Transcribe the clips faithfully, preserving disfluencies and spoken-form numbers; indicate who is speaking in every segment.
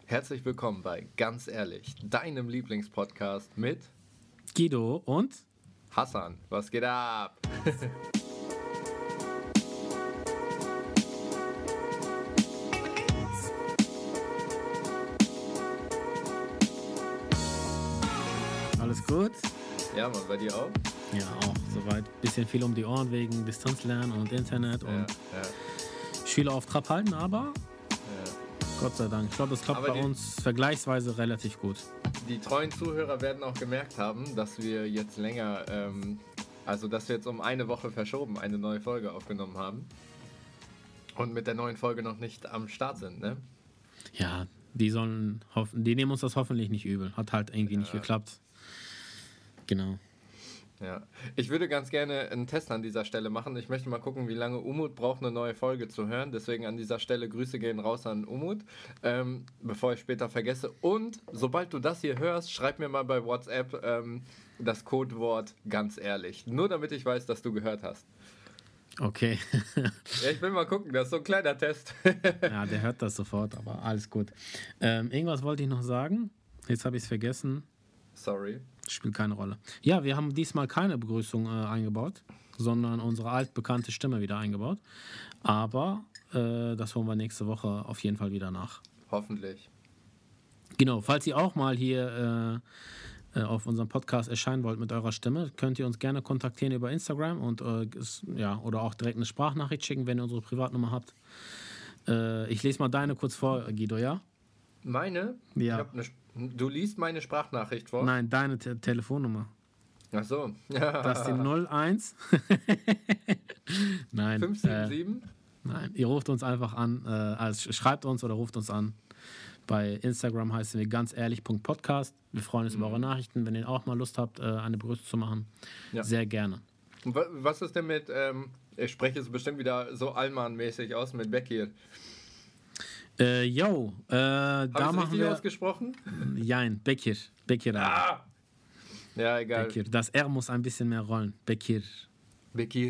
Speaker 1: Herzlich willkommen bei Ganz Ehrlich, deinem Lieblingspodcast mit
Speaker 2: Guido und
Speaker 1: Hassan. Was geht ab?
Speaker 2: alles gut?
Speaker 1: Ja, Mann, bei dir auch?
Speaker 2: Ja, auch soweit. Bisschen viel um die Ohren wegen Distanzlernen und Internet und
Speaker 1: Ja, ja.
Speaker 2: Schüler auf Trab halten, aber
Speaker 1: Ja.
Speaker 2: Gott sei Dank. Ich glaube, das klappt
Speaker 1: Aber
Speaker 2: bei
Speaker 1: die-
Speaker 2: uns vergleichsweise relativ gut.
Speaker 1: Die treuen Zuhörer werden auch gemerkt haben, dass wir jetzt länger, ähm, also dass wir jetzt um eine Woche verschoben eine neue Folge aufgenommen haben und mit der neuen Folge noch nicht am Start sind, ne?
Speaker 2: Ja, die sollen hoffen, die nehmen uns das hoffentlich nicht übel. Hat halt irgendwie nicht
Speaker 1: Ja.
Speaker 2: geklappt. Genau.
Speaker 1: Ja, ich würde ganz gerne einen Test an dieser Stelle machen. Ich möchte mal gucken, wie lange Umut braucht, eine neue Folge zu hören. Deswegen an dieser Stelle Grüße gehen raus an Umut, ähm, bevor ich später vergesse. Und sobald du das hier hörst, schreib mir mal bei WhatsApp ähm, das Codewort ganz ehrlich. Nur damit ich weiß, dass du gehört hast.
Speaker 2: Okay.
Speaker 1: Ja, ich will mal gucken, das ist so ein kleiner Test.
Speaker 2: Ja, der hört das sofort, aber alles gut. Ähm, irgendwas wollte ich noch sagen. Jetzt habe ich es vergessen.
Speaker 1: Sorry.
Speaker 2: Spielt keine Rolle. Ja, wir haben diesmal keine Begrüßung äh, eingebaut, sondern unsere altbekannte Stimme wieder eingebaut. Aber äh, das holen wir nächste Woche auf jeden Fall wieder nach.
Speaker 1: Hoffentlich.
Speaker 2: Genau, falls ihr auch mal hier äh, äh, auf unserem Podcast erscheinen wollt mit eurer Stimme, könnt ihr uns gerne kontaktieren über Instagram und äh, es- ja, oder auch direkt eine Sprachnachricht schicken, wenn ihr unsere Privatnummer habt. Äh, ich lese mal deine kurz vor, Guido, ja?
Speaker 1: Meine?
Speaker 2: Ja.
Speaker 1: Ich hab eine, Sp- du liest meine Sprachnachricht vor?
Speaker 2: Nein, deine Te Telefonnummer.
Speaker 1: Ach so.
Speaker 2: Das ist die null eins. Nein.
Speaker 1: fünf sieben
Speaker 2: äh,
Speaker 1: sieben?
Speaker 2: Nein, ihr ruft uns einfach an, äh, also schreibt uns oder ruft uns an. Bei Instagram heißen wir ganz ehrlich.podcast. Wir freuen uns über eure Nachrichten. Wenn ihr auch mal Lust habt, äh, eine Begrüßung zu machen,
Speaker 1: Ja.
Speaker 2: sehr gerne.
Speaker 1: Und wa- Was ist denn mit, ähm, ich spreche es bestimmt wieder so Allmann-mäßig aus mit Bekir.
Speaker 2: Äh, yo, äh, da
Speaker 1: Habe ich
Speaker 2: machen
Speaker 1: richtig
Speaker 2: wir...
Speaker 1: ausgesprochen?
Speaker 2: Jein, Bekir. Bekir.
Speaker 1: Ah! Ja, egal.
Speaker 2: Bekir. Das R muss ein bisschen mehr rollen. Bekir.
Speaker 1: Bekir.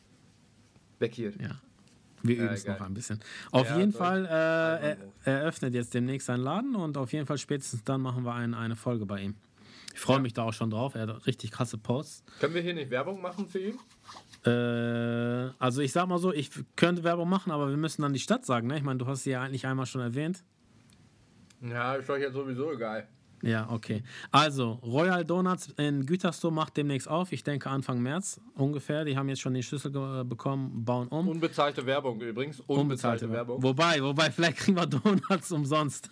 Speaker 1: Bekir.
Speaker 2: Ja. Wir
Speaker 1: Ja,
Speaker 2: üben es
Speaker 1: egal.
Speaker 2: noch ein bisschen. Auf
Speaker 1: Ja,
Speaker 2: jeden
Speaker 1: Deutsch.
Speaker 2: Fall, äh, er,
Speaker 1: Allmann.
Speaker 2: er öffnet jetzt demnächst seinen Laden und auf jeden Fall spätestens dann machen wir ein, eine Folge bei ihm. Ich freue
Speaker 1: Ja.
Speaker 2: mich da auch schon drauf. Er hat richtig krasse Posts.
Speaker 1: Können wir hier nicht Werbung machen für ihn?
Speaker 2: Äh, also ich sag mal so, ich könnte Werbung machen, aber wir müssen dann die Stadt sagen, ne? Ich meine, du hast sie ja eigentlich einmal schon erwähnt.
Speaker 1: Ja, ist doch jetzt sowieso egal.
Speaker 2: Ja, okay. Also, Royal Donuts in Gütersloh macht demnächst auf. Ich denke Anfang März ungefähr. Die haben jetzt schon den Schlüssel ge- bekommen, bauen um.
Speaker 1: Unbezahlte Werbung übrigens. Unbezahlte, Werbung.
Speaker 2: Wobei, wobei, vielleicht kriegen wir Donuts umsonst.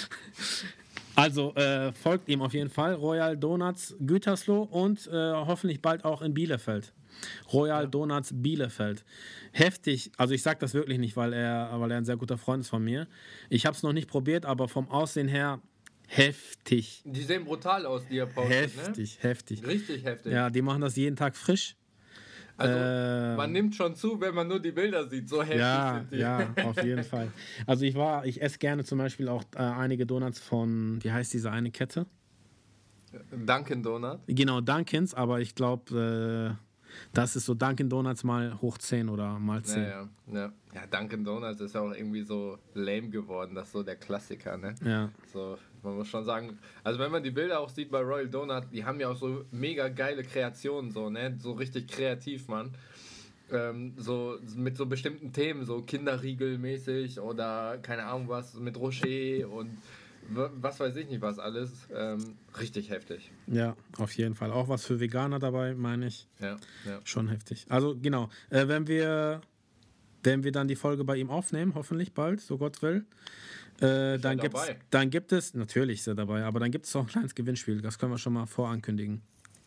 Speaker 2: Also, äh, folgt ihm auf jeden Fall. Royal Donuts Gütersloh und äh, hoffentlich bald auch in Bielefeld. Royal Donuts Bielefeld. Heftig, also ich sage das wirklich nicht, weil er, weil er ein sehr guter Freund ist von mir. Ich habe es noch nicht probiert, aber vom Aussehen her heftig.
Speaker 1: Die sehen brutal aus, die er postet,
Speaker 2: Heftig, heftig.
Speaker 1: ne? Richtig heftig.
Speaker 2: Ja, die machen das jeden Tag frisch.
Speaker 1: Also,
Speaker 2: Ähm.
Speaker 1: man nimmt schon zu, wenn man nur die Bilder sieht. So heftig
Speaker 2: Ja,
Speaker 1: sind die.
Speaker 2: ja, auf jeden Fall. Also ich war, ich esse gerne zum Beispiel auch äh, einige Donuts von, wie heißt diese eine Kette?
Speaker 1: Dunkin' Donut.
Speaker 2: Genau, Dunkins, aber ich glaube, äh, das ist so Dunkin' Donuts mal hoch zehn oder mal zehn.
Speaker 1: Ja, ja, ja. Ja, Dunkin' Donuts ist ja auch irgendwie so lame geworden. Das ist so der Klassiker, ne?
Speaker 2: Ja.
Speaker 1: So, man muss schon sagen, also wenn man die Bilder auch sieht bei Royal Donut, die haben ja auch so mega geile Kreationen, so, ne? So richtig kreativ, Mann. Ähm, so mit so bestimmten Themen, so Kinderriegel-mäßig oder keine Ahnung was, mit Rocher und w- was weiß ich nicht was alles. Ähm, richtig heftig.
Speaker 2: Ja, auf jeden Fall. Auch was für Veganer dabei, meine ich.
Speaker 1: Ja, ja.
Speaker 2: Schon heftig. Also genau, äh, wenn wir, wenn wir dann die Folge bei ihm aufnehmen, hoffentlich bald, so Gott will, äh, dann,
Speaker 1: er
Speaker 2: gibt's,
Speaker 1: dabei?
Speaker 2: dann gibt es, natürlich ist er dabei, aber dann gibt es auch ein kleines Gewinnspiel. Das können wir schon mal vorankündigen,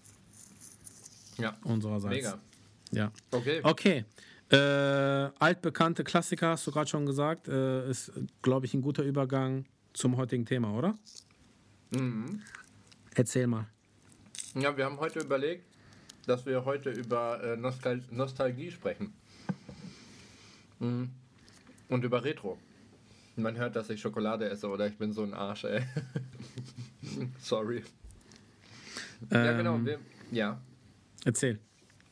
Speaker 1: Ja,
Speaker 2: unsererseits.
Speaker 1: mega.
Speaker 2: Ja.
Speaker 1: Okay.
Speaker 2: Okay. Äh, altbekannte Klassiker, hast du gerade schon gesagt, äh, ist, glaube ich, ein guter Übergang zum heutigen Thema, oder?
Speaker 1: Mhm.
Speaker 2: Erzähl mal.
Speaker 1: Ja, wir haben heute überlegt, dass wir heute über äh, Nostal- Nostalgie sprechen. Mhm. Und über Retro. Man hört, dass ich Schokolade esse oder ich bin so ein Arsch, ey. Sorry. ja,
Speaker 2: Ähm,
Speaker 1: genau. Wir, ja.
Speaker 2: Erzähl.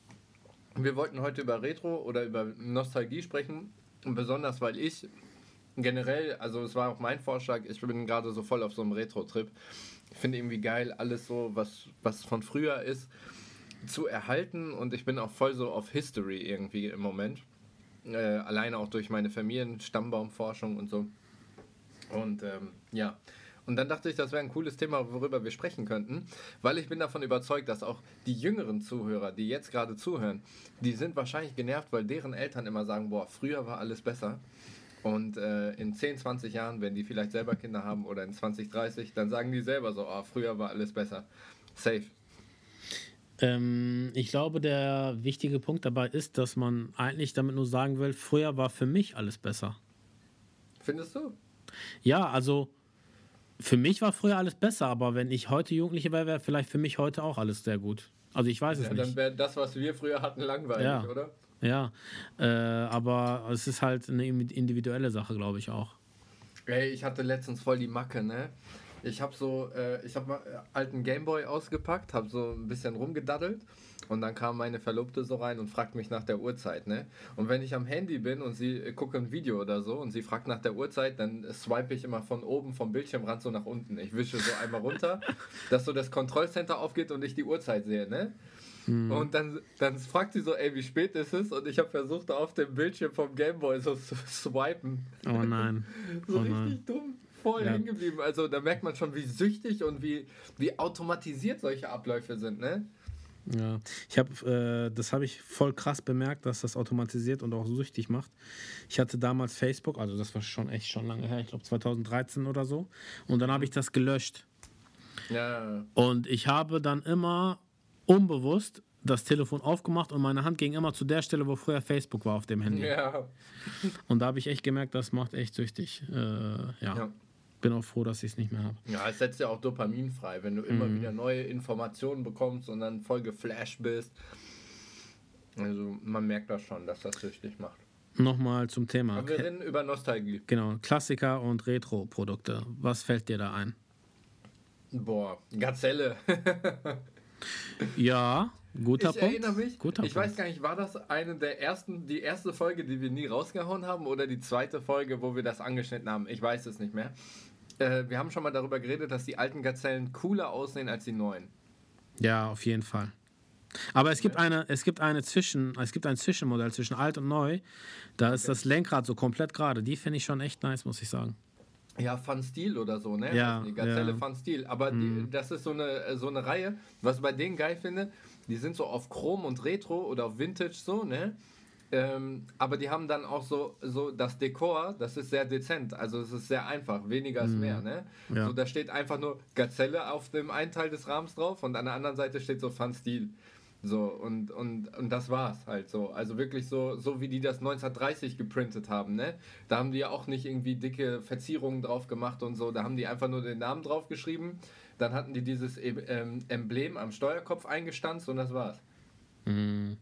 Speaker 1: Wir wollten heute über Retro oder über Nostalgie sprechen. Und besonders, weil ich generell, also es war auch mein Vorschlag, ich bin gerade so voll auf so einem Retro-Trip. Ich finde irgendwie geil, alles so, was, was von früher ist, zu erhalten und ich bin auch voll so auf History irgendwie im Moment. Äh, alleine auch durch meine Familien-Stammbaumforschung und so. Und ähm, ja, und dann dachte ich, das wäre ein cooles Thema, worüber wir sprechen könnten, weil ich bin davon überzeugt, dass auch die jüngeren Zuhörer, die jetzt gerade zuhören, die sind wahrscheinlich genervt, weil deren Eltern immer sagen, boah, früher war alles besser. Und äh, in zehn, zwanzig Jahren, wenn die vielleicht selber Kinder haben oder in zwanzig, dreißig, dann sagen die selber so, oh, früher war alles besser. Safe.
Speaker 2: Ähm, ich glaube, der wichtige Punkt dabei ist, dass man eigentlich damit nur sagen will, früher war für mich alles besser.
Speaker 1: Findest du?
Speaker 2: Ja, also für mich war früher alles besser, aber wenn ich heute Jugendliche wäre, wäre vielleicht für mich heute auch alles sehr gut. Also ich weiß es
Speaker 1: Ja,
Speaker 2: nicht.
Speaker 1: dann wäre das, was wir früher hatten, langweilig,
Speaker 2: Ja.
Speaker 1: oder?
Speaker 2: Ja, äh, aber es ist halt eine individuelle Sache, glaube ich auch.
Speaker 1: Ey, ich hatte letztens voll die Macke, ne? Ich habe so, äh, ich habe mal äh, alten Gameboy ausgepackt, habe so ein bisschen rumgedaddelt und dann kam meine Verlobte so rein und fragt mich nach der Uhrzeit, ne? Und wenn ich am Handy bin und sie äh, guckt ein Video oder so und sie fragt nach der Uhrzeit, dann swipe ich immer von oben vom Bildschirmrand so nach unten. Ich wische so einmal runter, dass so das Kontrollcenter aufgeht und ich die Uhrzeit sehe, ne? Mhm. Und dann, dann fragt sie so, ey, wie spät ist es? Und ich habe versucht, auf dem Bildschirm vom Gameboy so zu swipen.
Speaker 2: Oh nein.
Speaker 1: so
Speaker 2: oh
Speaker 1: richtig
Speaker 2: nein.
Speaker 1: dumm. Voll
Speaker 2: Ja.
Speaker 1: hängen geblieben. Also da merkt man schon, wie süchtig und wie, wie automatisiert solche Abläufe sind, ne?
Speaker 2: Ja, ich habe, äh, das habe ich voll krass bemerkt, dass das automatisiert und auch süchtig macht. Ich hatte damals Facebook, also das war schon echt schon lange her, ich glaube zwanzig dreizehn oder so. Und dann habe ich das gelöscht.
Speaker 1: Ja.
Speaker 2: Und ich habe dann immer unbewusst das Telefon aufgemacht und meine Hand ging immer zu der Stelle, wo früher Facebook war auf dem Handy.
Speaker 1: Ja.
Speaker 2: Und da habe ich echt gemerkt, das macht echt süchtig. Äh, ja.
Speaker 1: Ja.
Speaker 2: Bin auch froh, dass ich es nicht mehr habe.
Speaker 1: Ja, es setzt ja auch Dopamin frei, wenn du immer
Speaker 2: Mhm.
Speaker 1: wieder neue Informationen bekommst und dann voll geflasht bist. Also man merkt das schon, dass das süchtig macht.
Speaker 2: Nochmal zum Thema.
Speaker 1: Aber wir reden über Nostalgie.
Speaker 2: Genau, Klassiker und Retro-Produkte. Was fällt dir da ein?
Speaker 1: Boah, Gazelle.
Speaker 2: Ja, guter
Speaker 1: ich
Speaker 2: Punkt.
Speaker 1: erinnere mich,
Speaker 2: Guter
Speaker 1: ich
Speaker 2: Punkt.
Speaker 1: weiß gar nicht, war das eine der ersten, die erste Folge, die wir nie rausgehauen haben oder die zweite Folge, wo wir das angeschnitten haben? Ich weiß es nicht mehr. Äh, wir haben schon mal darüber geredet, dass die alten Gazellen cooler aussehen als die neuen.
Speaker 2: Ja, auf jeden Fall. Aber es gibt eine, es gibt eine Zwischen, es gibt ein Zwischenmodell zwischen alt und neu. Da ist
Speaker 1: Okay.
Speaker 2: das Lenkrad so komplett gerade. Die finde ich schon echt nice, muss ich sagen.
Speaker 1: Ja, Fun Steel oder so, ne?
Speaker 2: Ja,
Speaker 1: Die Gazelle
Speaker 2: ja.
Speaker 1: Fun Steel. Aber
Speaker 2: Mhm.
Speaker 1: die, das ist so eine, so eine Reihe, was ich bei denen geil finde, die sind so auf Chrom und Retro oder auf Vintage so, ne? Ähm, aber die haben dann auch so, so das Dekor, das ist sehr dezent, also es ist sehr einfach, weniger ist mehr, ne?
Speaker 2: Ja.
Speaker 1: So, da steht einfach nur Gazelle auf dem einen Teil des Rahmens drauf und an der anderen Seite steht so Fun Steel. So, und, und, und das war's halt so. Also wirklich so, so wie die das neunzehnhundertdreißig geprintet haben, ne? Da haben die ja auch nicht irgendwie dicke Verzierungen drauf gemacht und so. Da haben die einfach nur den Namen drauf geschrieben. Dann hatten die dieses ähm, Emblem am Steuerkopf eingestanzt und das war's.
Speaker 2: Mhm.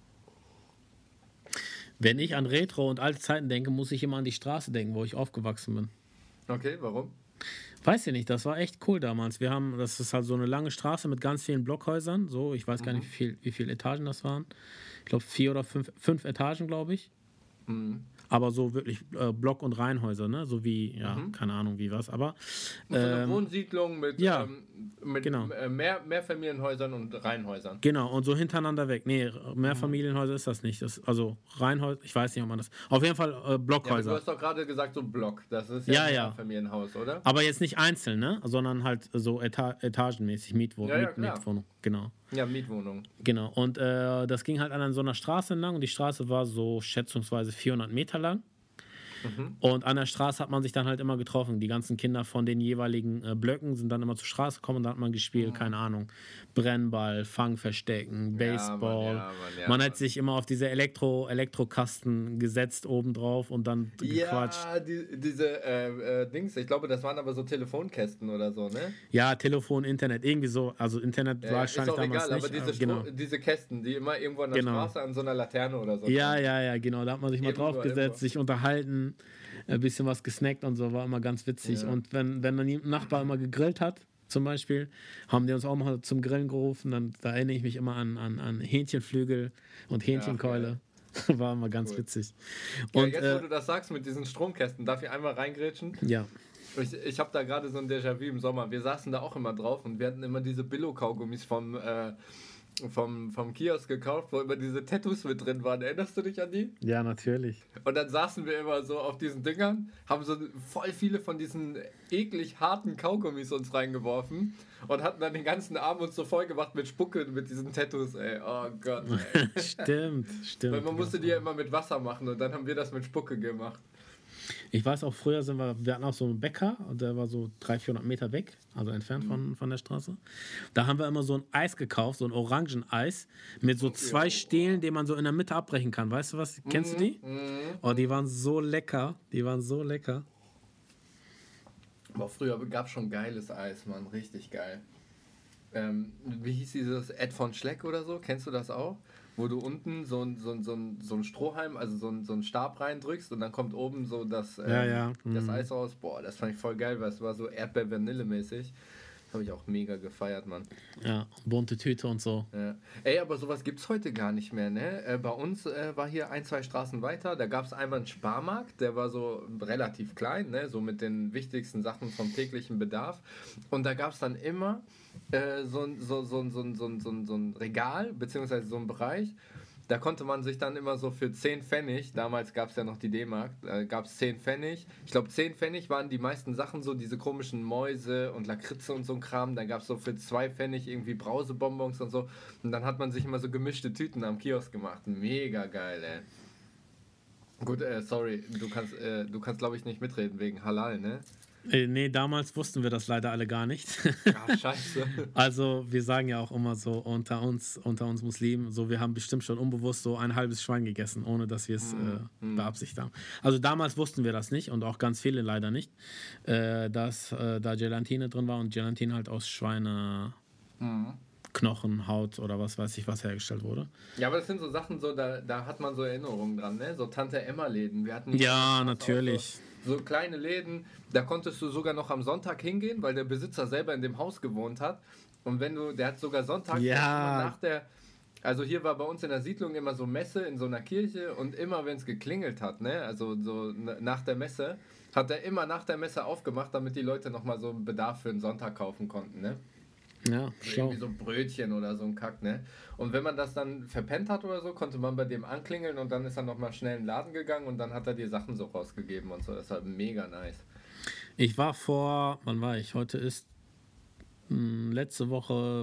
Speaker 2: Wenn ich an Retro und alte Zeiten denke, muss ich immer an die Straße denken, wo ich aufgewachsen bin.
Speaker 1: Okay, warum?
Speaker 2: Weiß ich nicht, das war echt cool damals. Wir haben, das ist halt so eine lange Straße mit ganz vielen Blockhäusern. So, ich weiß gar nicht, wie viel, wie viele Etagen das waren. Ich glaube vier oder fünf, fünf Etagen, glaube ich.
Speaker 1: Mhm.
Speaker 2: Aber so wirklich äh, Block- und Reihenhäuser, ne? So wie, ja,
Speaker 1: Mhm.
Speaker 2: keine Ahnung wie was, aber
Speaker 1: Und so eine
Speaker 2: ähm,
Speaker 1: Wohnsiedlung mit,
Speaker 2: ja,
Speaker 1: ähm, mit
Speaker 2: genau.
Speaker 1: äh, mehr, Mehrfamilienhäusern und Reihenhäusern.
Speaker 2: genau, und so hintereinander weg. Nee, Mehrfamilienhäuser ist das nicht. Das, also Reihenhäuser, ich weiß nicht, ob man das. Auf jeden Fall äh,
Speaker 1: Ja, aber du
Speaker 2: Blockhäuser.
Speaker 1: hast doch gerade gesagt, so Block. Das ist ja,
Speaker 2: Ja,
Speaker 1: ein
Speaker 2: ja.
Speaker 1: Mehrfamilienhaus, oder?
Speaker 2: Aber jetzt nicht einzeln, ne? Sondern halt so Eta etagenmäßig, Mietwohnung.
Speaker 1: Ja, ja,
Speaker 2: Miet
Speaker 1: klar.
Speaker 2: Mietwohnung, genau.
Speaker 1: Ja, Mietwohnung.
Speaker 2: Genau, und äh, das ging halt an so einer Straße entlang und die Straße war so schätzungsweise vierhundert Meter lang.
Speaker 1: Mhm.
Speaker 2: Und an der Straße hat man sich dann halt immer getroffen. Die ganzen Kinder von den jeweiligen äh, Blöcken sind dann immer zur Straße gekommen und da hat man gespielt, keine Ahnung, Brennball, Fangverstecken, Baseball.
Speaker 1: Ja, Mann, ja, Mann, ja,
Speaker 2: man
Speaker 1: Mann.
Speaker 2: hat sich immer auf diese Elektro Elektrokasten gesetzt obendrauf und dann gequatscht.
Speaker 1: Ja, die, diese äh, äh, Dings, ich glaube, das waren aber so Telefonkästen oder so, ne?
Speaker 2: Ja, Telefon, Internet, irgendwie so. Also Internet
Speaker 1: Ja, ist
Speaker 2: wahrscheinlich
Speaker 1: auch
Speaker 2: damals
Speaker 1: egal,
Speaker 2: nicht.
Speaker 1: aber diese,
Speaker 2: aber genau.
Speaker 1: Stro- diese Kästen, die immer irgendwo an der
Speaker 2: Genau.
Speaker 1: Straße an so einer Laterne oder so.
Speaker 2: Ja,
Speaker 1: kamen.
Speaker 2: ja, ja, genau. Da hat man sich mal
Speaker 1: Irgendwo,
Speaker 2: draufgesetzt,
Speaker 1: irgendwo.
Speaker 2: sich unterhalten, ein bisschen was gesnackt und so, war immer ganz witzig.
Speaker 1: Ja.
Speaker 2: Und wenn, wenn dann ein Nachbar immer gegrillt hat, zum Beispiel, haben die uns auch mal zum Grillen gerufen. Dann, da erinnere ich mich immer an, an, an Hähnchenflügel und Hähnchenkeule. War immer ganz
Speaker 1: Cool.
Speaker 2: witzig.
Speaker 1: Ja,
Speaker 2: Und
Speaker 1: jetzt, wo
Speaker 2: äh,
Speaker 1: du das sagst mit diesen Stromkästen, darf ich einmal reingrätschen?
Speaker 2: ja,
Speaker 1: Ich, ich habe da gerade so ein Déjà-vu im Sommer. Wir saßen da auch immer drauf und wir hatten immer diese Billo-Kaugummis vom, äh, vom, vom Kiosk gekauft, wo immer diese Tattoos mit drin waren. Erinnerst du dich an die?
Speaker 2: ja, natürlich.
Speaker 1: Und dann saßen wir immer so auf diesen Dingern, haben so voll viele von diesen eklig harten Kaugummis uns reingeworfen und hatten dann den ganzen Abend uns so voll gemacht mit Spucke, mit diesen Tattoos, ey. Oh Gott, ey.
Speaker 2: Stimmt, stimmt.
Speaker 1: Weil man musste die ja immer mit Wasser machen und dann haben wir das mit Spucke gemacht.
Speaker 2: Ich weiß auch, früher sind wir, wir hatten auch so einen Bäcker, der war so dreihundert, vierhundert Meter weg, also entfernt von, von der Straße. Da haben wir immer so ein Eis gekauft, so ein Orangeneis, mit so zwei
Speaker 1: Ja.
Speaker 2: Stehlen, die man so in der Mitte abbrechen kann. Weißt du was? Kennst du die?
Speaker 1: Mhm.
Speaker 2: Oh, die waren so lecker. Die waren so lecker.
Speaker 1: Aber früher gab es schon geiles Eis, Mann, richtig geil. Ähm, wie hieß dieses Ed von Schleck oder so? Kennst du das auch? Wo du unten so ein, so ein, so ein, so ein Strohhalm, also so ein, so ein Stab reindrückst und dann kommt oben so das, ähm,
Speaker 2: Ja, ja.
Speaker 1: das
Speaker 2: Mhm.
Speaker 1: Eis raus. Boah, das fand ich voll geil, weil es war so Erdbeer-Vanille-mäßig. Habe ich auch mega gefeiert, Mann.
Speaker 2: Ja, bunte Tüte und so.
Speaker 1: Ja. Ey, aber sowas gibt's heute gar nicht mehr, ne? Äh, bei uns äh, war hier ein, zwei Straßen weiter, da gab es einmal einen Sparmarkt, der war so relativ klein, ne? So mit den wichtigsten Sachen vom täglichen Bedarf. Und da gab es dann immer äh, so, ein- so, so, so, so, so, so, so ein Regal, beziehungsweise so ein Bereich. Da konnte man sich dann immer so für zehn Pfennig, damals gab es ja noch die D-Mark, äh, gab es zehn Pfennig. Ich glaube, zehn Pfennig waren die meisten Sachen, so diese komischen Mäuse und Lakritze und so ein Kram. Dann gab es so für zwei Pfennig irgendwie Brausebonbons und so. Und dann hat man sich immer so gemischte Tüten am Kiosk gemacht. Mega geil, ey. Gut, äh, sorry, du kannst, äh, du kannst glaube ich nicht mitreden wegen Halal, ne?
Speaker 2: Äh, nee, damals wussten wir das leider alle gar nicht.
Speaker 1: Ah, scheiße.
Speaker 2: Also, wir sagen ja auch immer so unter uns, unter uns Muslimen, so wir haben bestimmt schon unbewusst so ein halbes Schwein gegessen, ohne dass wir es äh, beabsichtigt haben. Also damals wussten wir das nicht und auch ganz viele leider nicht, äh, dass äh, da Gelatine drin war und Gelatine halt aus Schweineknochen, Haut oder was weiß ich was hergestellt wurde.
Speaker 1: Ja, aber das sind so Sachen, so da, da hat man so Erinnerungen dran, ne? So Tante-Emma-Läden. Wir hatten
Speaker 2: Ja,
Speaker 1: auch
Speaker 2: natürlich.
Speaker 1: So, so kleine Läden, da konntest du sogar noch am Sonntag hingehen, weil der Besitzer selber in dem Haus gewohnt hat. Und wenn du, der hat sogar Sonntag
Speaker 2: Ja.
Speaker 1: nach der, also hier war bei uns in der Siedlung immer so Messe in so einer Kirche und immer wenn es geklingelt hat, ne? Also so n- nach der Messe, hat er immer nach der Messe aufgemacht, damit die Leute nochmal so einen Bedarf für einen Sonntag kaufen konnten, ne?
Speaker 2: Ja, schau.
Speaker 1: Irgendwie so Brötchen oder so ein Kack, ne? Und wenn man das dann verpennt hat oder so, konnte man bei dem anklingeln und dann ist er nochmal schnell in den Laden gegangen und dann hat er die Sachen so rausgegeben und so. Das war mega nice.
Speaker 2: Ich war vor, wann war ich? Heute ist mh, letzte Woche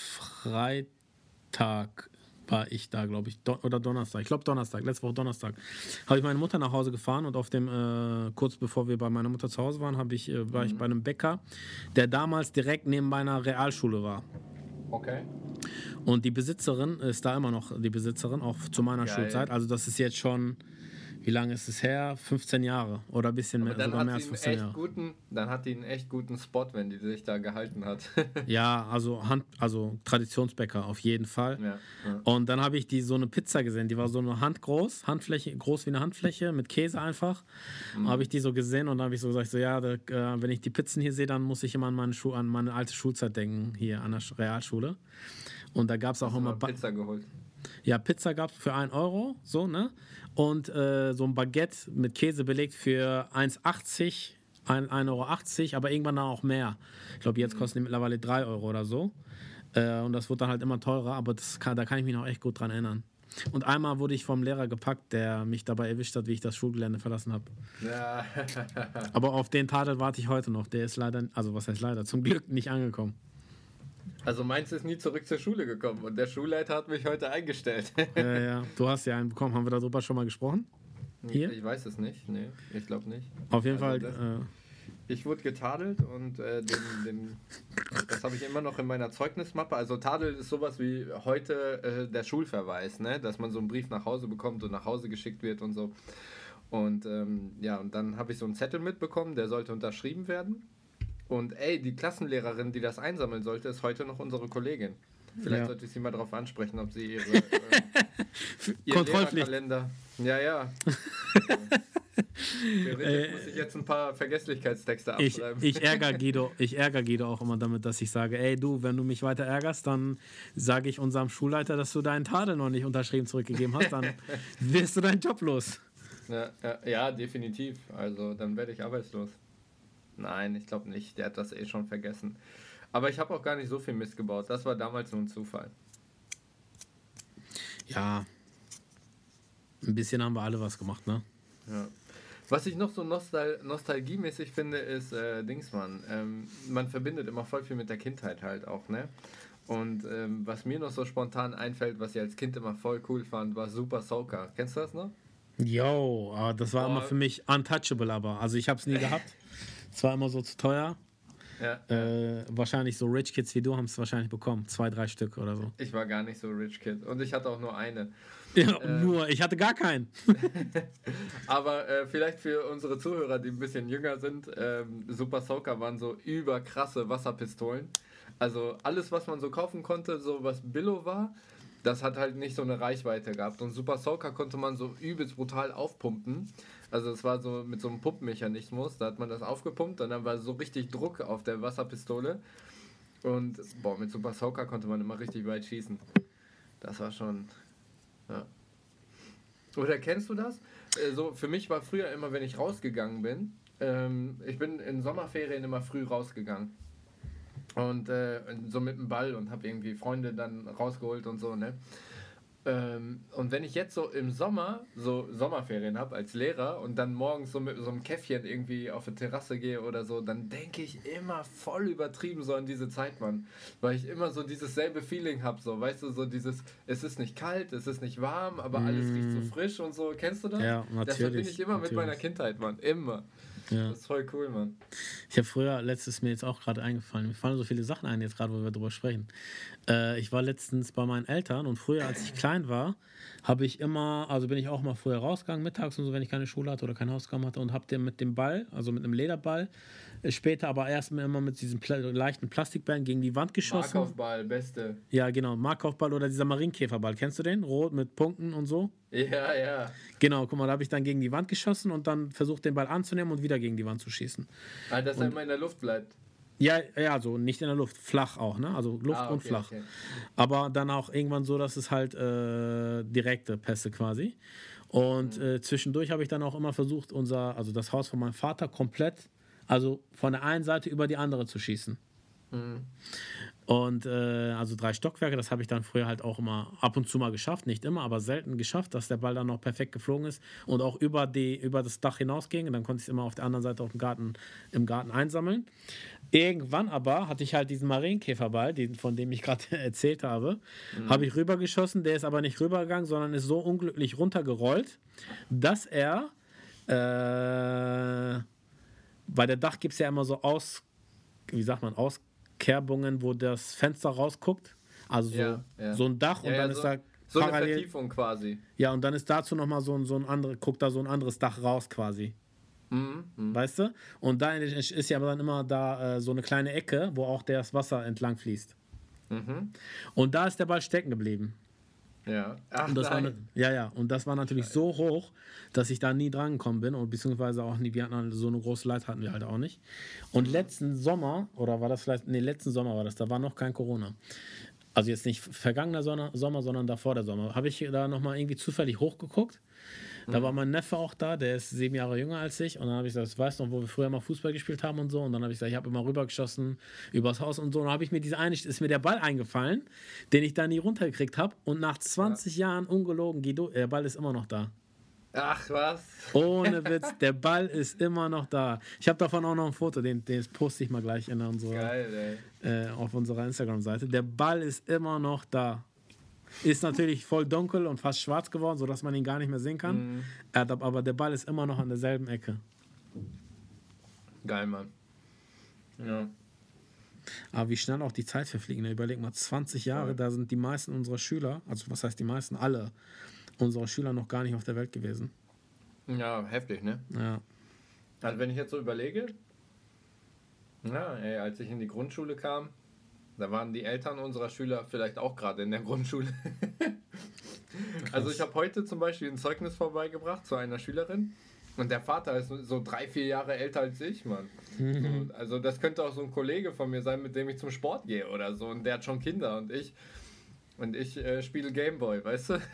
Speaker 2: Freitag war ich da, glaube ich, Do oder Donnerstag. Ich glaube Donnerstag, letzte Woche Donnerstag. Habe ich meine Mutter nach Hause gefahren und auf dem, äh, kurz bevor wir bei meiner Mutter zu Hause waren, habe ich, äh, war ich bei einem Bäcker, der damals direkt neben meiner Realschule war.
Speaker 1: Okay.
Speaker 2: Und die Besitzerin ist da immer noch die Besitzerin, auch zu meiner
Speaker 1: Geil.
Speaker 2: Schulzeit. Also das ist jetzt schon, wie lange ist es her? fünfzehn Jahre oder ein bisschen mehr,
Speaker 1: Aber dann
Speaker 2: sogar mehr
Speaker 1: hat,
Speaker 2: als
Speaker 1: sie einen
Speaker 2: fünfzehn
Speaker 1: echt
Speaker 2: Jahre.
Speaker 1: guten, dann hat die einen echt guten Spot, wenn die sich da gehalten hat.
Speaker 2: Ja, also Hand, also Traditionsbäcker auf jeden Fall.
Speaker 1: ja, ja.
Speaker 2: Und dann habe ich die so eine Pizza gesehen, die war so eine Hand groß, Handfläche, groß wie eine Handfläche, mit Käse einfach.
Speaker 1: Mhm.
Speaker 2: Habe ich die so gesehen und dann habe ich so gesagt, so ja, da, äh, wenn ich die Pizzen hier sehe, dann muss ich immer an meine, Schu an meine alte Schulzeit denken, hier an der Sch- Realschule. Und da gab es auch
Speaker 1: Hast du
Speaker 2: immer
Speaker 1: mal
Speaker 2: ba
Speaker 1: Pizza geholt.
Speaker 2: ja, Pizza gab es für einen Euro, so, ne? Und äh, so ein Baguette mit Käse belegt für eins achtzig, ein Euro achtzig, aber irgendwann dann auch mehr. Ich glaube, jetzt kosten die mittlerweile drei Euro oder so. Äh, und das wird dann halt immer teurer, aber das kann, da kann ich mich noch echt gut dran erinnern. Und einmal wurde ich vom Lehrer gepackt, der mich dabei erwischt hat, wie ich das Schulgelände verlassen habe.
Speaker 1: Ja.
Speaker 2: Aber auf den Tadel warte ich heute noch. Der ist leider, also was heißt leider, zum Glück nicht angekommen.
Speaker 1: Also meins ist nie zurück zur Schule gekommen und der Schulleiter hat mich heute eingestellt.
Speaker 2: Ja, ja, du hast ja einen bekommen. Haben wir darüber schon mal gesprochen? Hier?
Speaker 1: Ich weiß es nicht, nee, ich glaube nicht.
Speaker 2: Auf jeden
Speaker 1: Also
Speaker 2: Fall.
Speaker 1: das- Ich wurde getadelt und äh, den, den, das habe ich immer noch in meiner Zeugnismappe. Also Tadel ist sowas wie heute äh, der Schulverweis, ne? Dass man so einen Brief nach Hause bekommt und nach Hause geschickt wird und so. Und ähm, ja, und dann habe ich so einen Zettel mitbekommen, der sollte unterschrieben werden. Und ey, die Klassenlehrerin, die das einsammeln sollte, ist heute noch unsere Kollegin. Vielleicht
Speaker 2: Ja.
Speaker 1: sollte ich sie mal darauf ansprechen, ob sie ihre äh, ihren
Speaker 2: Kontrollpflicht.
Speaker 1: Lehrerkalender. Ja, ja. Theoretisch muss ich jetzt ein paar Vergesslichkeitstexte
Speaker 2: Ich,
Speaker 1: abschreiben.
Speaker 2: ich ärgere Guido, ich ärgere Guido auch immer damit, dass ich sage, ey du, wenn du mich weiter ärgerst, dann sage ich unserem Schulleiter, dass du deinen Tadel noch nicht unterschrieben zurückgegeben hast, dann wirst du deinen Job los.
Speaker 1: Ja, ja, ja, definitiv. Also dann werde ich arbeitslos. Nein, ich glaube nicht. Der hat das eh schon vergessen. Aber ich habe auch gar nicht so viel Mist gebaut. Das war damals nur ein Zufall.
Speaker 2: Ja, ein bisschen haben wir alle was gemacht, ne?
Speaker 1: Ja. Was ich noch so nostal nostalgiemäßig finde, ist äh, Dingsmann. Ähm, man verbindet immer voll viel mit der Kindheit halt auch, ne? Und ähm, was mir noch so spontan einfällt, was ich als Kind immer voll cool fand, war Super Soaker. Kennst du das noch?
Speaker 2: Jo, aber das war
Speaker 1: Boah.
Speaker 2: immer für mich untouchable, aber. Also ich habe es nie gehabt. Es war immer so zu teuer.
Speaker 1: Ja.
Speaker 2: Äh, wahrscheinlich so Rich Kids wie du haben es wahrscheinlich bekommen. Zwei, drei Stück oder so.
Speaker 1: Ich war gar nicht so Rich Kid. Und ich hatte auch nur eine.
Speaker 2: Ja,
Speaker 1: Ähm.
Speaker 2: nur, ich hatte gar keinen.
Speaker 1: Aber äh, vielleicht für unsere Zuhörer, die ein bisschen jünger sind, ähm, Super Soaker waren so überkrasse Wasserpistolen. Also alles, was man so kaufen konnte, so was Billo war, das hat halt nicht so eine Reichweite gehabt. Und Super Soaker konnte man so übelst brutal aufpumpen. Also es war so mit so einem Pumpmechanismus, da hat man das aufgepumpt und dann war so richtig Druck auf der Wasserpistole. Und boah, mit Super Soaker konnte man immer richtig weit schießen. Das war schon... Ja. Oder kennst du das? Äh, so, für mich war früher immer, wenn ich rausgegangen bin, ähm, ich bin in Sommerferien immer früh rausgegangen. Und äh, so mit dem Ball und habe irgendwie Freunde dann rausgeholt und so, ne? Ähm, und wenn ich jetzt so im Sommer so Sommerferien habe als Lehrer und dann morgens so mit so einem Käffchen irgendwie auf eine Terrasse gehe oder so, dann denke ich immer voll übertrieben so an diese Zeit, Mann. Weil ich immer so dieses selbe Feeling habe, so, weißt du, so dieses, es ist nicht kalt, es ist nicht warm, aber alles riecht so frisch und so. Kennst du das?
Speaker 2: Ja, natürlich.
Speaker 1: Deshalb bin ich immer
Speaker 2: natürlich.
Speaker 1: mit meiner Kindheit, Mann. Immer.
Speaker 2: Ja.
Speaker 1: Das ist voll cool, Mann.
Speaker 2: Ich habe früher, letztes mir jetzt auch gerade eingefallen, mir fallen so viele Sachen ein, jetzt gerade, wo wir drüber sprechen. Äh, ich war letztens bei meinen Eltern und früher, als ich klein war, habe ich immer, also bin ich auch mal früher rausgegangen, mittags und so, wenn ich keine Schule hatte oder kein Hausaufgaben hatte und habe den mit dem Ball, also mit einem Lederball, äh, später aber erst immer mit diesen Pla leichten Plastikbällen gegen die Wand geschossen.
Speaker 1: Markaufball, beste.
Speaker 2: Ja, genau, Markaufball oder dieser Marienkäferball, kennst du den? Rot mit Punkten und so.
Speaker 1: Ja, ja.
Speaker 2: Genau, guck mal, da habe ich dann gegen die Wand geschossen und dann versucht, den Ball anzunehmen und wieder gegen die Wand zu schießen.
Speaker 1: Ah, dass er immer in der Luft bleibt.
Speaker 2: Ja, ja, so nicht in der Luft, flach auch, ne? Also Luft
Speaker 1: Ah, okay,
Speaker 2: und flach.
Speaker 1: okay.
Speaker 2: Aber dann auch irgendwann so, dass es halt äh, direkte Pässe quasi. Und
Speaker 1: Mhm.
Speaker 2: äh, zwischendurch habe ich dann auch immer versucht, unser, also das Haus von meinem Vater komplett, also von der einen Seite über die andere zu schießen.
Speaker 1: Mhm.
Speaker 2: Und äh, also drei Stockwerke, das habe ich dann früher halt auch immer ab und zu mal geschafft, nicht immer, aber selten geschafft, dass der Ball dann noch perfekt geflogen ist und auch über, die, über das Dach hinausging. Und dann konnte ich es immer auf der anderen Seite auf dem Garten, im Garten einsammeln. Irgendwann aber hatte ich halt diesen Marienkäferball, den, von dem ich gerade erzählt habe, mhm. habe ich rübergeschossen. Der ist aber nicht rübergegangen, sondern ist so unglücklich runtergerollt, dass er äh, bei der Dach gibt es ja immer so aus, wie sagt man, aus Kerbungen, wo das Fenster rausguckt. Also so,
Speaker 1: Ja, ja.
Speaker 2: so ein Dach und
Speaker 1: Ja, ja,
Speaker 2: dann
Speaker 1: so,
Speaker 2: ist da
Speaker 1: so eine
Speaker 2: parallel.
Speaker 1: Vertiefung quasi.
Speaker 2: Ja, und dann ist dazu nochmal so ein, so ein anderes, guckt da so ein anderes Dach raus quasi.
Speaker 1: Mhm. Mhm.
Speaker 2: Weißt du? Und da ist ja aber dann immer da äh, so eine kleine Ecke, wo auch das Wasser entlang fließt.
Speaker 1: Mhm.
Speaker 2: Und da ist der Ball stecken geblieben.
Speaker 1: Ja. Ach,
Speaker 2: Und das war,
Speaker 1: nein.
Speaker 2: ja, ja, und das war natürlich so hoch, dass ich da nie dran gekommen bin und beziehungsweise auch nie, wir hatten halt so eine große Leiter hatten wir halt auch nicht. Und letzten Sommer, oder war das vielleicht, nee, letzten Sommer war das, da war noch kein Corona. Also jetzt nicht vergangener Sommer, sondern davor der Sommer. Habe ich da nochmal irgendwie zufällig hochgeguckt. Da war mein Neffe auch da, der ist sieben Jahre jünger als ich. Und dann habe ich gesagt, weißt du noch, wo wir früher mal Fußball gespielt haben und so. Und dann habe ich gesagt, ich habe immer rübergeschossen übers Haus und so. Und dann habe ich mir diese eine, ist mir der Ball eingefallen, den ich da nie runtergekriegt habe. Und nach zwanzig ja. Jahren ungelogen, Guido, der Ball ist immer noch da.
Speaker 1: Ach was.
Speaker 2: Ohne Witz, der Ball ist immer noch da. Ich habe davon auch noch ein Foto, den, den poste ich mal gleich in unserer,
Speaker 1: Geil, ey.
Speaker 2: äh, auf unserer Instagram-Seite. Der Ball ist immer noch da. Ist natürlich voll dunkel und fast schwarz geworden, sodass man ihn gar nicht mehr sehen kann.
Speaker 1: Mhm.
Speaker 2: Aber der Ball ist immer noch an derselben Ecke.
Speaker 1: Geil, Mann. Ja.
Speaker 2: Aber wie schnell auch die Zeit verfliegt. Ne? Überleg mal, zwanzig Jahre,
Speaker 1: Voll.
Speaker 2: da sind die meisten unserer Schüler, also was heißt die meisten, alle unserer Schüler noch gar nicht auf der Welt gewesen.
Speaker 1: Ja, heftig, ne?
Speaker 2: Ja.
Speaker 1: Also wenn ich jetzt so überlege, ja, ey, als ich in die Grundschule kam, da waren die Eltern unserer Schüler vielleicht auch gerade in der Grundschule. Also ich habe heute zum Beispiel ein Zeugnis vorbeigebracht zu einer Schülerin Und der Vater ist so drei, vier Jahre älter als ich, Mann.
Speaker 2: Mhm.
Speaker 1: So, also das könnte auch so ein Kollege von mir sein, mit dem ich zum Sport gehe oder so. Und der hat schon Kinder und ich und ich äh, spiele Gameboy, weißt du?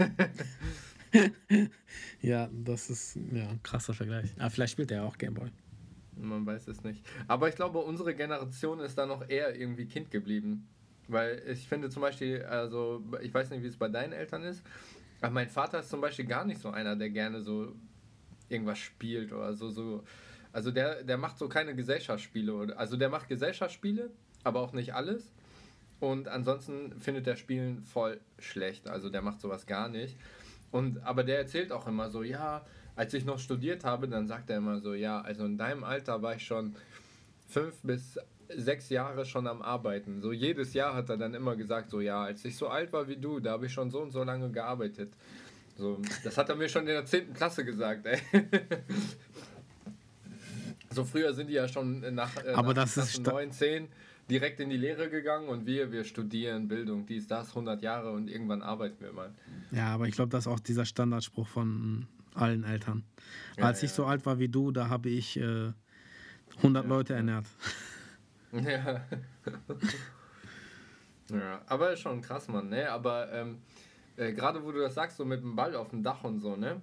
Speaker 2: Ja, das ist ja ein krasser Vergleich. Aber vielleicht spielt er auch Gameboy.
Speaker 1: Man weiß es nicht. Aber ich glaube, unsere Generation ist da noch eher irgendwie Kind geblieben. Weil ich finde zum Beispiel, also ich weiß nicht, wie es bei deinen Eltern ist, aber mein Vater ist zum Beispiel gar nicht so einer, der gerne so irgendwas spielt oder so. so. Also der, der macht so keine Gesellschaftsspiele. Oder, also der macht Gesellschaftsspiele, aber auch nicht alles. Und ansonsten findet der Spielen voll schlecht. Also der macht sowas gar nicht. Und, aber der erzählt auch immer so, ja, als ich noch studiert habe, dann sagt er immer so, ja, also in deinem Alter war ich schon fünf bis sechs Jahre schon am Arbeiten. So jedes Jahr hat er dann immer gesagt, so ja, als ich so alt war wie du, da habe ich schon so und so lange gearbeitet. So, das hat er mir schon in der zehnten Klasse gesagt, ey. So früher sind die ja schon nach, äh,
Speaker 2: Aber
Speaker 1: nach
Speaker 2: das
Speaker 1: Klassen
Speaker 2: ist sta-
Speaker 1: neun, zehn direkt in die Lehre gegangen und wir, wir studieren Bildung, dies, das, hundert Jahre und irgendwann arbeiten wir mal.
Speaker 2: Ja, aber ich glaube, das ist auch dieser Standardspruch von allen Eltern.
Speaker 1: Ja,
Speaker 2: Als ich
Speaker 1: ja.
Speaker 2: so alt war wie du, da habe ich äh, hundert
Speaker 1: Ja,
Speaker 2: Leute
Speaker 1: ja.
Speaker 2: ernährt.
Speaker 1: Ja. Ja, aber ist schon krass, Mann, ne? Aber ähm, äh, gerade wo du das sagst, so mit dem Ball auf dem Dach und so, ne?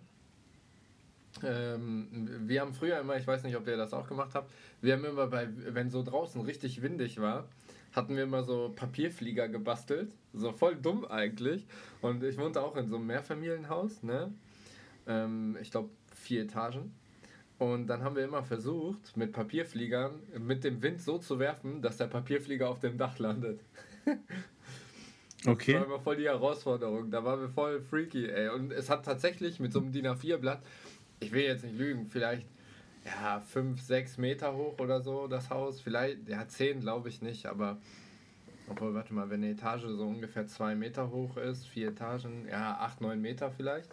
Speaker 1: Ähm, wir haben früher immer, ich weiß nicht, ob ihr das auch gemacht habt, wir haben immer bei, wenn so draußen richtig windig war, hatten wir immer so Papierflieger gebastelt. So voll dumm eigentlich. Und ich wohnte auch in so einem Mehrfamilienhaus, ne? Ähm, ich glaube vier Etagen. Und dann haben wir immer versucht, mit Papierfliegern mit dem Wind so zu werfen, dass der Papierflieger auf dem Dach landet. Das
Speaker 2: Okay.
Speaker 1: war immer voll die Herausforderung. Da waren wir voll freaky, ey. Und es hat tatsächlich mit so einem D I N A vier Blatt, ich will jetzt nicht lügen, vielleicht ja, fünf, sechs Meter hoch oder so das Haus. Vielleicht, ja, zehn glaube ich nicht, aber obwohl, warte mal, wenn eine Etage so ungefähr zwei Meter hoch ist, vier Etagen, ja, acht, neun Meter vielleicht.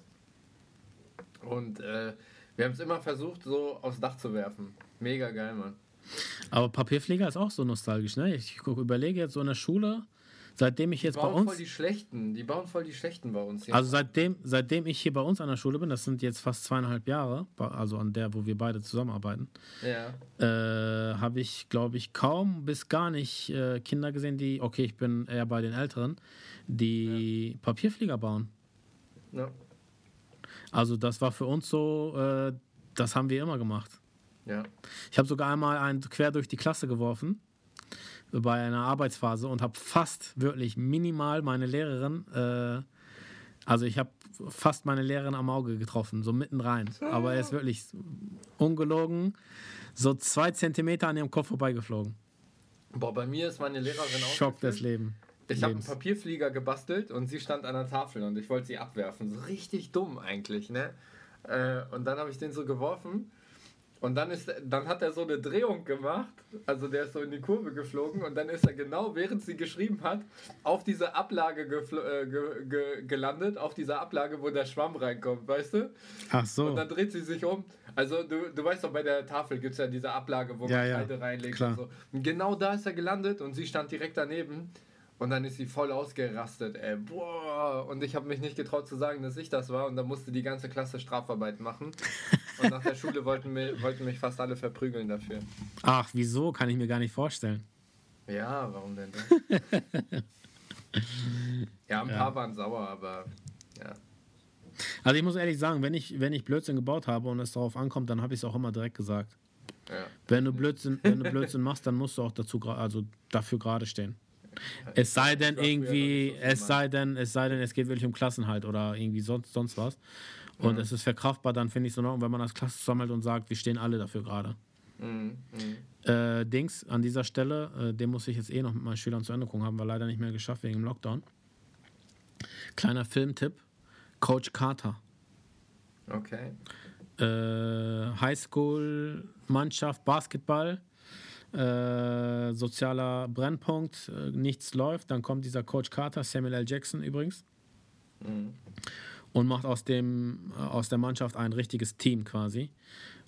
Speaker 1: Und äh, wir haben es immer versucht, so aufs Dach zu werfen. Mega geil, Mann.
Speaker 2: Aber Papierflieger ist auch so nostalgisch, ne? Ich guck, überlege jetzt so in der Schule, seitdem ich
Speaker 1: Die
Speaker 2: jetzt bei
Speaker 1: bauen voll
Speaker 2: uns,
Speaker 1: die Schlechten. Die bauen voll die Schlechten bei uns hier.
Speaker 2: also seitdem, seitdem ich hier bei uns an der Schule bin, das sind jetzt fast zweieinhalb Jahre, also an der, wo wir beide zusammenarbeiten,
Speaker 1: Ja.
Speaker 2: äh, habe ich, glaube ich, kaum bis gar nicht äh, Kinder gesehen, die, okay, ich bin eher bei den Älteren, die Papierflieger bauen.
Speaker 1: Ja.
Speaker 2: Also das war für uns so, äh, das haben wir immer gemacht.
Speaker 1: Ja.
Speaker 2: Ich habe sogar einmal einen quer durch die Klasse geworfen bei einer Arbeitsphase und habe fast wirklich minimal meine Lehrerin, äh, also ich habe fast meine Lehrerin am Auge getroffen, so mitten rein. Aber er ist wirklich ungelogen, so zwei Zentimeter an ihrem Kopf vorbeigeflogen.
Speaker 1: Boah, bei mir ist meine Lehrerin auch.
Speaker 2: Schock des Lebens.
Speaker 1: Ich habe einen Papierflieger gebastelt und sie stand an der Tafel und ich wollte sie abwerfen. So richtig dumm eigentlich, ne? Äh, und dann habe ich den so geworfen und dann, ist, dann hat er so eine Drehung gemacht. Also der ist so in die Kurve geflogen und dann ist er genau, während sie geschrieben hat, auf diese Ablage gefl- äh, ge- ge- gelandet, auf dieser Ablage, wo der Schwamm reinkommt, weißt du?
Speaker 2: Ach so.
Speaker 1: Und dann dreht sie sich um. Also du, du weißt doch, bei der Tafel gibt es ja diese Ablage, wo
Speaker 2: Ja,
Speaker 1: man
Speaker 2: ja,
Speaker 1: Kreide reinlegt
Speaker 2: klar.
Speaker 1: und so. Und genau da ist er gelandet und sie stand direkt daneben. Und dann ist sie voll ausgerastet, ey. Boah. Und ich habe mich nicht getraut zu sagen, dass ich das war. Und dann musste die ganze Klasse Strafarbeit machen. Und nach der Schule wollten, mir, wollten mich fast alle verprügeln dafür.
Speaker 2: Ach, wieso? Kann ich mir gar nicht vorstellen.
Speaker 1: Ja, warum denn das? Ja, ein
Speaker 2: Ja.
Speaker 1: paar waren sauer, aber ja.
Speaker 2: Also ich muss ehrlich sagen, wenn ich, wenn ich Blödsinn gebaut habe und es darauf ankommt, dann habe ich es auch immer direkt gesagt.
Speaker 1: ja.
Speaker 2: Wenn du Blödsinn, wenn du Blödsinn machst, dann musst du auch dazu, gra- also dafür gerade stehen. Es sei denn
Speaker 1: war früher
Speaker 2: irgendwie,
Speaker 1: noch nicht so
Speaker 2: es sei denn, es sei denn, es geht wirklich um Klassenhalt oder irgendwie sonst, sonst was. Und
Speaker 1: Mhm.
Speaker 2: es ist verkraftbar, dann finde ich es in Ordnung, wenn man als Klasse zusammenhält und sagt, wir stehen alle dafür gerade.
Speaker 1: Mhm. Mhm.
Speaker 2: Äh, Dings, an dieser Stelle, äh, den muss ich jetzt eh noch mit meinen Schülern zu Ende gucken, haben wir leider nicht mehr geschafft wegen dem Lockdown. Kleiner Filmtipp, Coach Carter.
Speaker 1: Okay.
Speaker 2: Äh, Highschool-Mannschaft, Basketball, äh, sozialer Brennpunkt, äh, nichts läuft, dann kommt dieser Coach Carter, Samuel L. Jackson übrigens,
Speaker 1: Mhm.
Speaker 2: und macht aus, dem, äh, aus der Mannschaft ein richtiges Team quasi.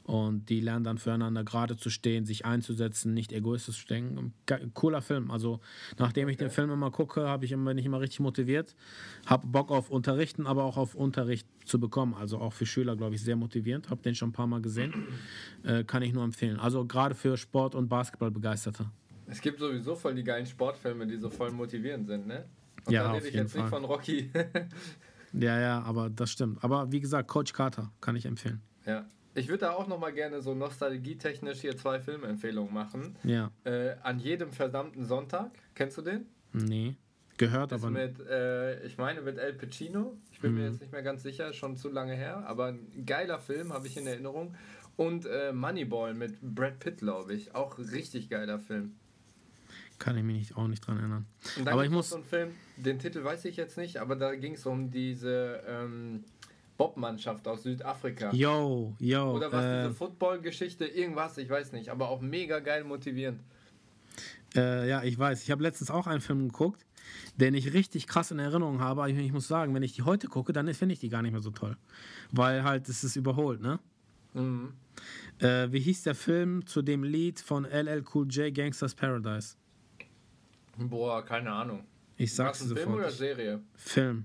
Speaker 2: Und die lernen dann füreinander gerade zu stehen, sich einzusetzen, nicht egoistisch zu denken. Ge- Cooler Film. Also nachdem ich den
Speaker 1: Okay.
Speaker 2: Film immer gucke, habe ich immer, bin ich immer richtig motiviert. Habe Bock auf Unterrichten, aber auch auf Unterricht zu bekommen. Also auch für Schüler, glaube ich, sehr motivierend. Habe den schon ein paar Mal gesehen. Äh, kann ich nur empfehlen. Also gerade für Sport- und Basketball-Begeisterte.
Speaker 1: Es gibt sowieso voll die geilen Sportfilme, die so voll motivierend sind, ne? Und
Speaker 2: Ja,
Speaker 1: da
Speaker 2: auf
Speaker 1: rede ich
Speaker 2: jeden
Speaker 1: jetzt nicht
Speaker 2: Fall.
Speaker 1: von Rocky.
Speaker 2: Ja, ja, aber das stimmt. Aber wie gesagt, Coach Carter kann ich empfehlen.
Speaker 1: Ja. Ich würde da auch nochmal gerne so nostalgietechnisch hier zwei Filmempfehlungen machen.
Speaker 2: Ja,
Speaker 1: Äh, An jedem verdammten Sonntag. Kennst du den?
Speaker 2: nee. Gehört,
Speaker 1: Ist
Speaker 2: aber
Speaker 1: mit, äh, ich meine mit El Pacino. Ich bin mir jetzt nicht mehr ganz sicher, schon zu lange her. Aber ein geiler Film, habe ich in Erinnerung. Und äh, Moneyball mit Brad Pitt, glaube ich. Auch richtig geiler Film.
Speaker 2: kann ich mich nicht, auch nicht dran erinnern.
Speaker 1: Und dann
Speaker 2: Aber
Speaker 1: gibt
Speaker 2: ich
Speaker 1: es so
Speaker 2: muss,
Speaker 1: einen Film, den Titel weiß ich jetzt nicht, aber da ging es um diese ähm, Bobmannschaft aus Südafrika.
Speaker 2: yo, yo,
Speaker 1: Oder was,
Speaker 2: äh,
Speaker 1: diese Football-Geschichte, irgendwas, ich weiß nicht, aber auch mega geil motivierend.
Speaker 2: Äh, ja, ich weiß. Ich habe letztens auch einen Film geguckt, den ich richtig krass in Erinnerung habe. Aber ich, ich muss sagen, wenn ich die heute gucke, dann finde ich die gar nicht mehr so toll. Weil halt, es ist überholt, ne?
Speaker 1: Mhm.
Speaker 2: Äh, wie hieß der Film zu dem Lied von L L Cool J, Gangsters Paradise?
Speaker 1: Boah, keine Ahnung.
Speaker 2: Ich
Speaker 1: War
Speaker 2: sag's
Speaker 1: es
Speaker 2: dir
Speaker 1: ein Film
Speaker 2: sofort.
Speaker 1: oder
Speaker 2: Ich,
Speaker 1: Serie?
Speaker 2: Film.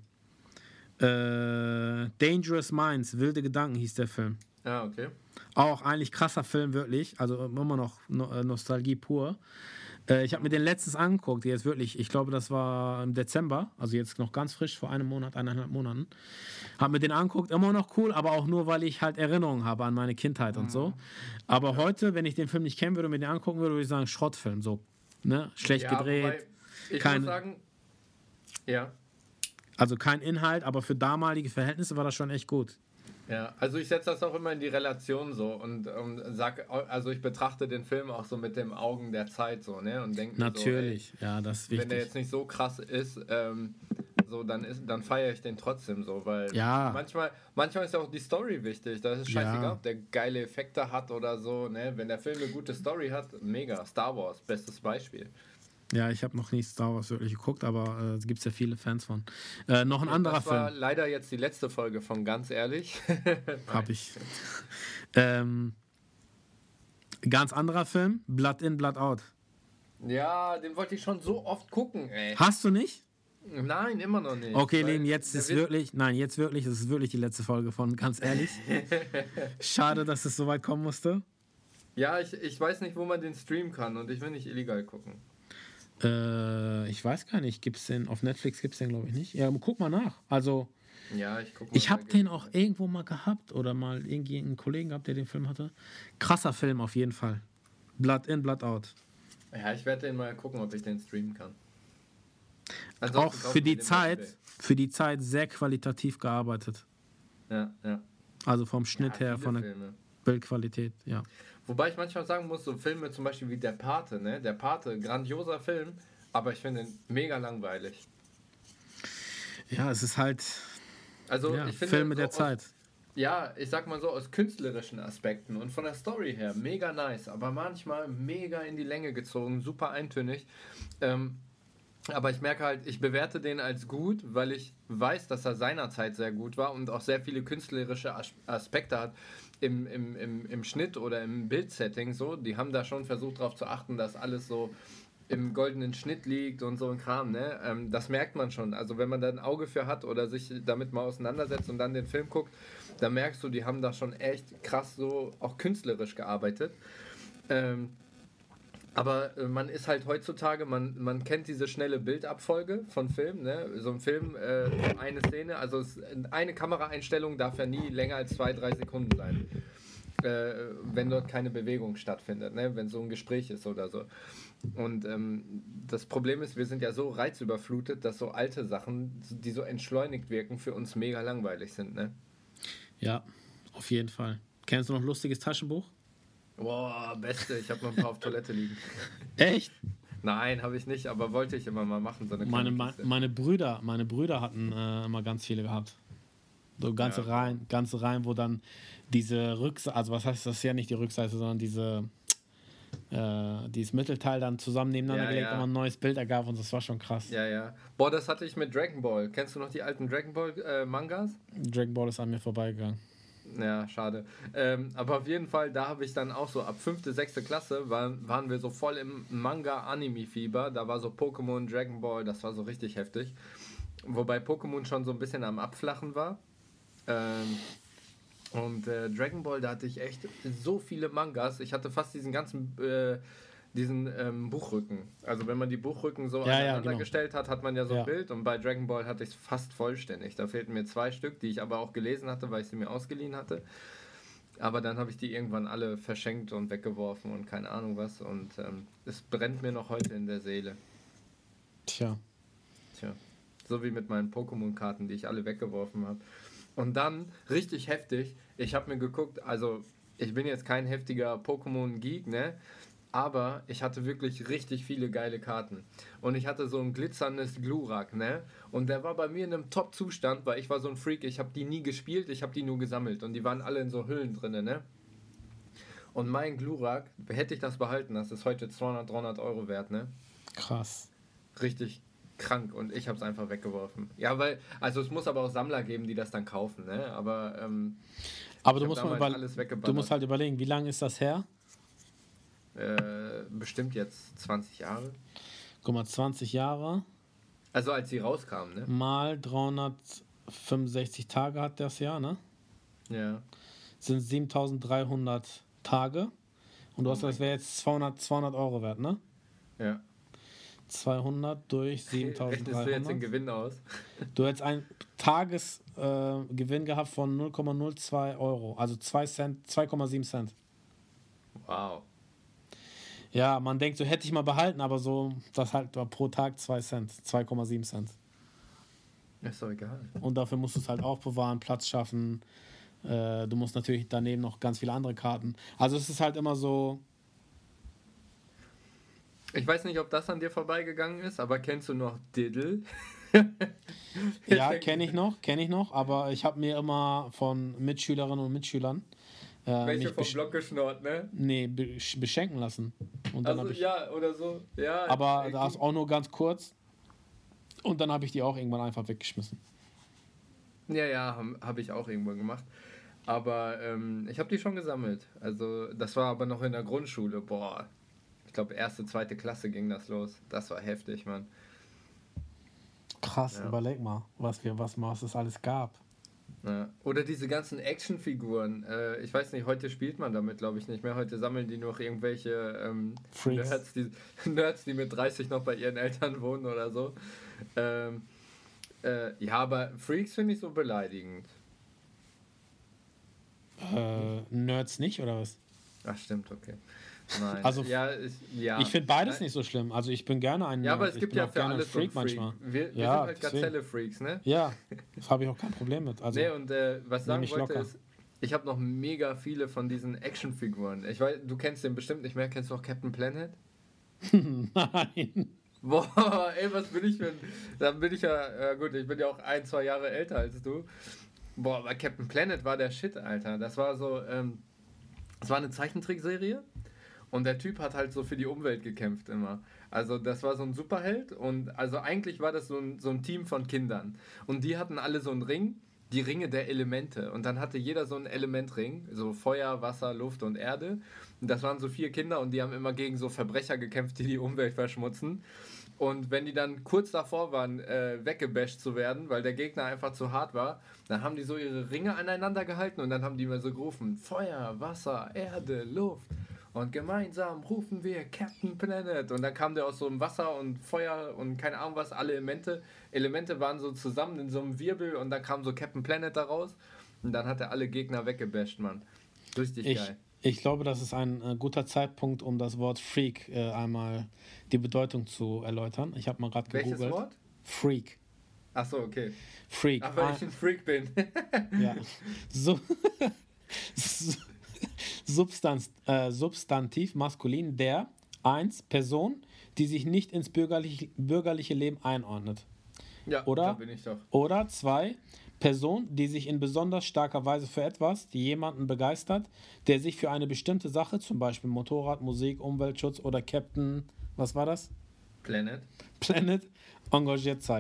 Speaker 2: Äh, Dangerous Minds, Wilde Gedanken hieß der Film.
Speaker 1: Ah, okay.
Speaker 2: Auch eigentlich krasser Film, wirklich. Also immer noch no äh, Nostalgie pur. Äh, ich habe mir den letztens angeguckt, jetzt wirklich, ich glaube, das war im Dezember, also jetzt noch ganz frisch, vor einem Monat, eineinhalb Monaten. Habe mir den angeguckt, immer noch cool, aber auch nur, weil ich halt Erinnerungen habe an meine Kindheit und so. Aber heute, wenn ich den Film nicht kennen würde und mir den angucken würde, würde ich sagen, Schrottfilm, so. Ne? Schlecht
Speaker 1: Ja,
Speaker 2: gedreht,
Speaker 1: wobei, ich
Speaker 2: kein-
Speaker 1: muss sagen, ja.
Speaker 2: also kein Inhalt, aber für damalige Verhältnisse war das schon echt gut.
Speaker 1: Ja, also ich setze das auch immer in die Relation so und, und sag, also ich betrachte den Film auch so mit den Augen der Zeit so, ne? Und denke mir
Speaker 2: Natürlich, ja, das ist
Speaker 1: so, ey, wenn der
Speaker 2: wichtig.
Speaker 1: jetzt nicht so krass ist, ähm, so, dann ist, dann feiere ich den trotzdem so, weil
Speaker 2: Ja.
Speaker 1: manchmal, manchmal ist ja auch die Story wichtig. Da ist es scheißegal,
Speaker 2: Ja.
Speaker 1: ob der geile Effekte hat oder so, ne? Wenn der Film eine gute Story hat, mega. Star Wars, bestes Beispiel.
Speaker 2: Ja, ich habe noch nie Star Wars wirklich geguckt, aber äh, es gibt ja viele Fans von. Äh, noch ein anderer
Speaker 1: Das war
Speaker 2: Film
Speaker 1: leider jetzt die letzte Folge von Ganz Ehrlich.
Speaker 2: habe ich. ähm, ganz anderer Film, Blood In, Blood Out.
Speaker 1: Ja, den wollte ich schon so oft gucken, ey.
Speaker 2: Hast du nicht?
Speaker 1: Nein, immer noch nicht.
Speaker 2: Okay,
Speaker 1: Weil
Speaker 2: Leben, jetzt
Speaker 1: der
Speaker 2: ist
Speaker 1: wird-
Speaker 2: wirklich, nein, jetzt wirklich, das ist wirklich die letzte Folge von Ganz Ehrlich. Schade, dass es so weit kommen musste.
Speaker 1: Ja, ich, ich weiß nicht, wo man den streamen kann und ich will nicht illegal gucken.
Speaker 2: Äh, ich weiß gar nicht, gibt's den, auf Netflix gibt es den, glaube ich, nicht. Ja, guck mal nach. Also,
Speaker 1: Ja, ich gucke
Speaker 2: ich habe den auch irgendwo mal gehabt oder mal irgendwie einen Kollegen gehabt, der den Film hatte. Krasser Film auf jeden Fall. Blood In, Blood Out.
Speaker 1: Ja, ich werde den mal gucken, ob ich den streamen kann.
Speaker 2: Auch
Speaker 1: Ansonsten kaufen
Speaker 2: für
Speaker 1: wir
Speaker 2: die
Speaker 1: den bei
Speaker 2: Zeit,
Speaker 1: eBay.
Speaker 2: für die Zeit sehr qualitativ gearbeitet.
Speaker 1: Ja, ja.
Speaker 2: Also vom Schnitt
Speaker 1: Ja,
Speaker 2: her,
Speaker 1: viele
Speaker 2: von der
Speaker 1: Filme.
Speaker 2: Bildqualität, ja.
Speaker 1: Wobei ich manchmal sagen muss, so Filme zum Beispiel wie Der Pate, ne? Der Pate, grandioser Film, aber ich finde ihn mega langweilig.
Speaker 2: Ja, es ist halt
Speaker 1: Also
Speaker 2: ja,
Speaker 1: ich finde
Speaker 2: Filme
Speaker 1: so
Speaker 2: der
Speaker 1: aus,
Speaker 2: Zeit.
Speaker 1: Ja, ich sag mal so, aus künstlerischen Aspekten und von der Story her mega nice, aber manchmal mega in die Länge gezogen, super eintönig. Ähm, aber ich merke halt, ich bewerte den als gut, weil ich weiß, dass er seinerzeit sehr gut war und auch sehr viele künstlerische As Aspekte hat im, im, im, im Schnitt oder im Bildsetting. So. Die haben da schon versucht darauf zu achten, dass alles so im goldenen Schnitt liegt und so ein Kram, ne? Ähm, das merkt man schon. Also wenn man da ein Auge für hat oder sich damit mal auseinandersetzt und dann den Film guckt, dann merkst du, die haben da schon echt krass so auch künstlerisch gearbeitet. Ähm, aber äh, man ist halt heutzutage, man, man kennt diese schnelle Bildabfolge von Filmen, ne? So ein Film, äh, eine Szene, also es, eine Kameraeinstellung darf ja nie länger als zwei, drei Sekunden sein. Äh, wenn dort keine Bewegung stattfindet, ne? Wenn so ein Gespräch ist oder so. Und ähm, das Problem ist, wir sind ja so reizüberflutet, dass so alte Sachen, die so entschleunigt wirken, für uns mega langweilig sind, ne?
Speaker 2: Ja, auf jeden Fall. Kennst du noch lustiges Taschenbuch?
Speaker 1: Boah, beste, ich habe noch ein paar auf Toilette liegen.
Speaker 2: Echt?
Speaker 1: Nein, habe ich nicht, aber wollte ich immer mal machen, so eine
Speaker 2: Meine,
Speaker 1: kleine
Speaker 2: meine,
Speaker 1: Kiste.
Speaker 2: meine Brüder, meine Brüder hatten äh, immer ganz viele gehabt. So ganze
Speaker 1: Ja.
Speaker 2: Reihen, ganze Reihen, wo dann diese Rückseite, also was heißt das ist ja nicht die Rückseite, sondern diese äh, dieses Mittelteil dann zusammen nebeneinander
Speaker 1: Ja,
Speaker 2: gelegt
Speaker 1: ja.
Speaker 2: und man ein neues Bild ergab und das war schon krass.
Speaker 1: Ja, ja. Boah, das hatte ich mit Dragon Ball. Kennst du noch die alten Dragon Ball äh, Mangas?
Speaker 2: Dragon Ball ist an mir vorbeigegangen.
Speaker 1: Ja, schade. Ähm, aber auf jeden Fall, da habe ich dann auch so ab fünfte, sechste Klasse, waren, waren wir so voll im Manga-Anime-Fieber. Da war so Pokémon, Dragon Ball, das war so richtig heftig. Wobei Pokémon schon so ein bisschen am Abflachen war. Ähm, und äh, Dragon Ball, da hatte ich echt so viele Mangas. Ich hatte fast diesen ganzen äh, diesen ähm, Buchrücken. Also wenn man die Buchrücken so
Speaker 2: Ja, ja,
Speaker 1: aneinander
Speaker 2: genau.
Speaker 1: gestellt hat, hat man ja so ein
Speaker 2: Ja.
Speaker 1: Bild. Und bei Dragon Ball hatte ich es fast vollständig. Da fehlten mir zwei Stück, die ich aber auch gelesen hatte, weil ich sie mir ausgeliehen hatte. Aber dann habe ich die irgendwann alle verschenkt und weggeworfen und keine Ahnung was. Und ähm, es brennt mir noch heute in der Seele.
Speaker 2: Tja.
Speaker 1: Tja. So wie mit meinen Pokémon-Karten, die ich alle weggeworfen habe. Und dann, richtig heftig, ich habe mir geguckt, also ich bin jetzt kein heftiger Pokémon-Geek, ne? Aber ich hatte wirklich richtig viele geile Karten. Und ich hatte so ein glitzerndes Glurak, ne? Und der war bei mir in einem Top-Zustand, weil ich war so ein Freak, ich habe die nie gespielt, ich habe die nur gesammelt. Und die waren alle in so Hüllen drin, ne? Und mein Glurak, hätte ich das behalten, das ist heute zweihundert, dreihundert Euro wert, ne?
Speaker 2: Krass.
Speaker 1: Richtig krank und ich habe es einfach weggeworfen. Ja, weil, also es muss aber auch Sammler geben, die das dann kaufen, ne? Aber, ähm,
Speaker 2: Aber
Speaker 1: ich
Speaker 2: du
Speaker 1: hab
Speaker 2: musst, mal
Speaker 1: damals
Speaker 2: über,
Speaker 1: alles
Speaker 2: du
Speaker 1: weggeballert.
Speaker 2: musst halt überlegen, wie lange ist das her?
Speaker 1: Äh, bestimmt jetzt zwanzig Jahre.
Speaker 2: Guck mal, zwanzig Jahre
Speaker 1: Also als sie rauskamen, ne?
Speaker 2: mal dreihundertfünfundsechzig Tage hat das Jahr, ne?
Speaker 1: Ja.
Speaker 2: Sind siebentausenddreihundert Tage. Und du
Speaker 1: Oh
Speaker 2: hast
Speaker 1: mein
Speaker 2: das wäre jetzt zweihundert, zweihundert Euro wert, ne?
Speaker 1: Ja.
Speaker 2: zweihundert durch
Speaker 1: Rechnest du jetzt den
Speaker 2: siebentausenddreihundert.
Speaker 1: Gewinn aus?
Speaker 2: Du hättest einen Tagesgewinn äh, Gewinn gehabt von null Komma null zwei Euro, also zwei Cent, zwei Komma sieben Cent.
Speaker 1: Wow.
Speaker 2: Ja, man denkt, so hätte ich mal behalten, aber so, das halt war pro Tag zwei Cent, zwei Komma sieben Cent.
Speaker 1: Ist doch egal.
Speaker 2: Und dafür musst du es halt aufbewahren, Platz schaffen. Äh, du musst natürlich daneben noch ganz viele andere Karten. Also es ist halt immer so.
Speaker 1: Ich weiß nicht, ob das an dir vorbeigegangen ist, aber kennst du noch Diddle?
Speaker 2: Ja, kenne ich noch, kenne ich noch, aber ich habe mir immer von Mitschülerinnen und Mitschülern äh,
Speaker 1: Welche
Speaker 2: mich
Speaker 1: vom
Speaker 2: besch-
Speaker 1: Block geschnurrt, ne?
Speaker 2: nee, besch- beschenken lassen. Und dann
Speaker 1: Also
Speaker 2: hab ich,
Speaker 1: ja, oder so. Ja.
Speaker 2: aber
Speaker 1: äh,
Speaker 2: das auch nur ganz kurz. Und dann habe ich die auch irgendwann einfach weggeschmissen.
Speaker 1: Ja, ja, habe hab ich auch irgendwann gemacht. Aber ähm, ich habe die schon gesammelt. Also das war aber noch in der Grundschule. Boah, ich glaube erste, zweite Klasse ging das los. Das war heftig, Mann.
Speaker 2: Krass,
Speaker 1: Ja.
Speaker 2: überleg mal, was wir, was, was es alles gab.
Speaker 1: Ja. Oder diese ganzen Actionfiguren. Äh, ich weiß nicht, heute spielt man damit, glaube ich, nicht mehr. Heute sammeln die noch irgendwelche ähm,
Speaker 2: Freaks.
Speaker 1: Nerds, die, Nerds, die mit dreißig noch bei ihren Eltern wohnen oder so. Ähm, äh, ja, aber Freaks finde ich so beleidigend.
Speaker 2: Äh, Nerds nicht, oder was?
Speaker 1: Ach, stimmt, okay. Nein.
Speaker 2: Also,
Speaker 1: ja, ich, ja.
Speaker 2: Ich finde beides
Speaker 1: Nein.
Speaker 2: nicht so schlimm. Also ich bin gerne ein
Speaker 1: Ja, aber
Speaker 2: Nerd.
Speaker 1: es
Speaker 2: Ich
Speaker 1: gibt
Speaker 2: bin
Speaker 1: ja
Speaker 2: auch
Speaker 1: für
Speaker 2: gerne ein
Speaker 1: alles so einen
Speaker 2: Freak
Speaker 1: Freak.
Speaker 2: manchmal.
Speaker 1: Wir, wir
Speaker 2: Ja,
Speaker 1: sind halt
Speaker 2: deswegen.
Speaker 1: Gazelle-Freaks, ne?
Speaker 2: Ja, das habe ich auch kein Problem mit. Also,
Speaker 1: Nee, und äh, was ich sagen
Speaker 2: ich
Speaker 1: wollte
Speaker 2: locker.
Speaker 1: ist, ich habe noch mega viele von diesen Actionfiguren. Ich weiß, du kennst den bestimmt nicht mehr. Kennst du auch Captain Planet?
Speaker 2: nein.
Speaker 1: Boah, ey, was bin ich für ein... Dann bin ich ja... Äh, gut, ich bin ja auch ein, zwei Jahre älter als du. Boah, aber Captain Planet war der Shit, Alter. Das war so... Ähm, das war eine Zeichentrickserie. Und der Typ hat halt so für die Umwelt gekämpft immer. Also das war so ein Superheld. Und also eigentlich war das so ein, so ein Team von Kindern. Und die hatten alle so einen Ring. Die Ringe der Elemente. Und dann hatte jeder so einen Elementring. So Feuer, Wasser, Luft und Erde. Und das waren so vier Kinder und die haben immer gegen so Verbrecher gekämpft, die die Umwelt verschmutzen. Und wenn die dann kurz davor waren, äh, weggebasht zu werden, weil der Gegner einfach zu hart war, dann haben die so ihre Ringe aneinander gehalten und dann haben die immer so gerufen, Feuer, Wasser, Erde, Luft. Und gemeinsam rufen wir Captain Planet. Und dann kam der aus so einem Wasser und Feuer und keine Ahnung was, alle Elemente. Elemente waren so zusammen in so einem Wirbel und dann kam so Captain Planet da raus. Und dann hat er alle Gegner weggebasht, Mann. Richtig
Speaker 2: Ich,
Speaker 1: geil.
Speaker 2: ich glaube, das ist ein äh, guter Zeitpunkt, um das Wort Freak äh, einmal die Bedeutung zu erläutern. Ich habe mal gerade gegoogelt.
Speaker 1: Welches Wort?
Speaker 2: Freak.
Speaker 1: Achso, okay.
Speaker 2: Freak.
Speaker 1: Ach, weil
Speaker 2: Ah,
Speaker 1: ich ein Freak bin.
Speaker 2: ja. So, Substanz, äh, Substantiv maskulin, der eins Person, die sich nicht ins bürgerliche, bürgerliche Leben einordnet.
Speaker 1: Ja,
Speaker 2: Oder?
Speaker 1: da bin ich doch.
Speaker 2: Oder zwei Person, die sich in besonders starker Weise für etwas, die jemanden begeistert, der sich für eine bestimmte Sache, zum Beispiel Motorrad, Musik, Umweltschutz oder Captain, was war das?
Speaker 1: Planet.
Speaker 2: Planet, engagiert zeigt.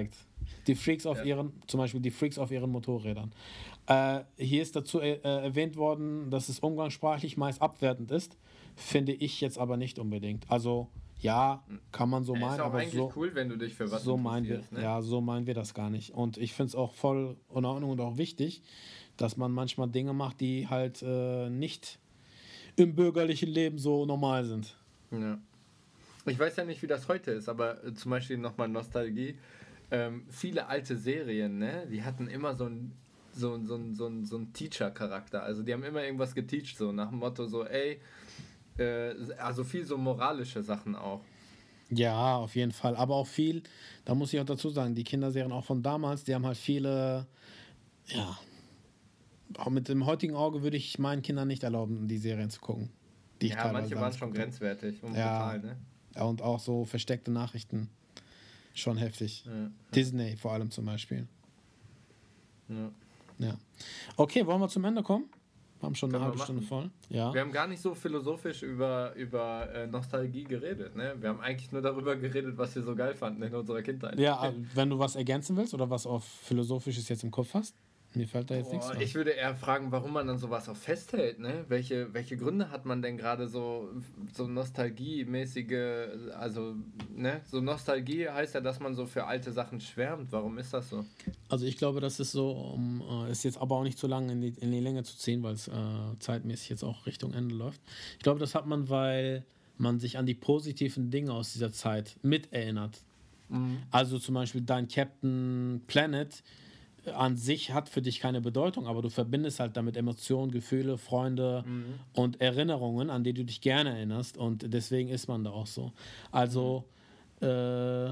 Speaker 2: Die Freaks auf
Speaker 1: Ja.
Speaker 2: ihren, zum Beispiel die Freaks auf ihren Motorrädern. Äh, hier ist dazu äh, erwähnt worden, dass es umgangssprachlich meist abwertend ist. Finde ich jetzt aber nicht unbedingt. Also ja, kann man so
Speaker 1: Ja,
Speaker 2: meinen,
Speaker 1: ist auch
Speaker 2: aber
Speaker 1: eigentlich
Speaker 2: so,
Speaker 1: cool, wenn du dich für was
Speaker 2: so meinen wir,
Speaker 1: interessierst. Ne?
Speaker 2: ja, so meinen wir das gar nicht. Und ich finde es auch voll in Ordnung und auch wichtig, dass man manchmal Dinge macht, die halt äh, nicht im bürgerlichen Leben so normal sind.
Speaker 1: Ja. Ich weiß ja nicht, wie das heute ist, aber äh, zum Beispiel nochmal Nostalgie. Ähm, viele alte Serien, ne, die hatten immer so einen so, so, so, so ein Teacher-Charakter. Also die haben immer irgendwas geteacht, so nach dem Motto so, ey, äh, also viel so moralische Sachen auch.
Speaker 2: Ja, auf jeden Fall. Aber auch viel, da muss ich auch dazu sagen, die Kinderserien auch von damals, die haben halt viele, ja, auch mit dem heutigen Auge würde ich meinen Kindern nicht erlauben, die Serien zu gucken. Die ich
Speaker 1: Ja,
Speaker 2: teilweise
Speaker 1: manche waren
Speaker 2: damals
Speaker 1: schon
Speaker 2: guckte.
Speaker 1: grenzwertig und
Speaker 2: Ja.
Speaker 1: brutal, ne?
Speaker 2: Ja, und auch so versteckte Nachrichten. Schon heftig.
Speaker 1: Ja.
Speaker 2: Disney vor allem zum Beispiel.
Speaker 1: Ja.
Speaker 2: Ja. Okay, wollen wir zum Ende kommen? Wir haben schon eine
Speaker 1: Können wir
Speaker 2: halbe Stunde
Speaker 1: machen.
Speaker 2: voll. Ja.
Speaker 1: Wir haben gar nicht so philosophisch über, über äh, Nostalgie geredet, ne? Wir haben eigentlich nur darüber geredet, was wir so geil fanden in unserer Kindheit.
Speaker 2: Ja, wenn du was ergänzen willst oder was auf Philosophisches jetzt im Kopf hast, mir fällt da jetzt nichts
Speaker 1: Boah,
Speaker 2: ein.
Speaker 1: ich würde eher fragen, warum man dann sowas auch festhält, ne? Welche, welche Gründe hat man denn gerade so, so nostalgiemäßige, also, ne? So Nostalgie heißt ja, dass man so für alte Sachen schwärmt. Warum ist das so?
Speaker 2: Also ich glaube, das ist so, um äh, ist jetzt aber auch nicht zu lange in die, in die Länge zu ziehen, weil es äh, zeitmäßig jetzt auch Richtung Ende läuft. Ich glaube, das hat man, weil man sich an die positiven Dinge aus dieser Zeit miterinnert. Also zum Beispiel dein Captain Planet an sich hat für dich keine Bedeutung, aber du verbindest halt damit Emotionen, Gefühle, Freunde und Erinnerungen, an die du dich gerne erinnerst, und deswegen ist man da auch so. Also äh,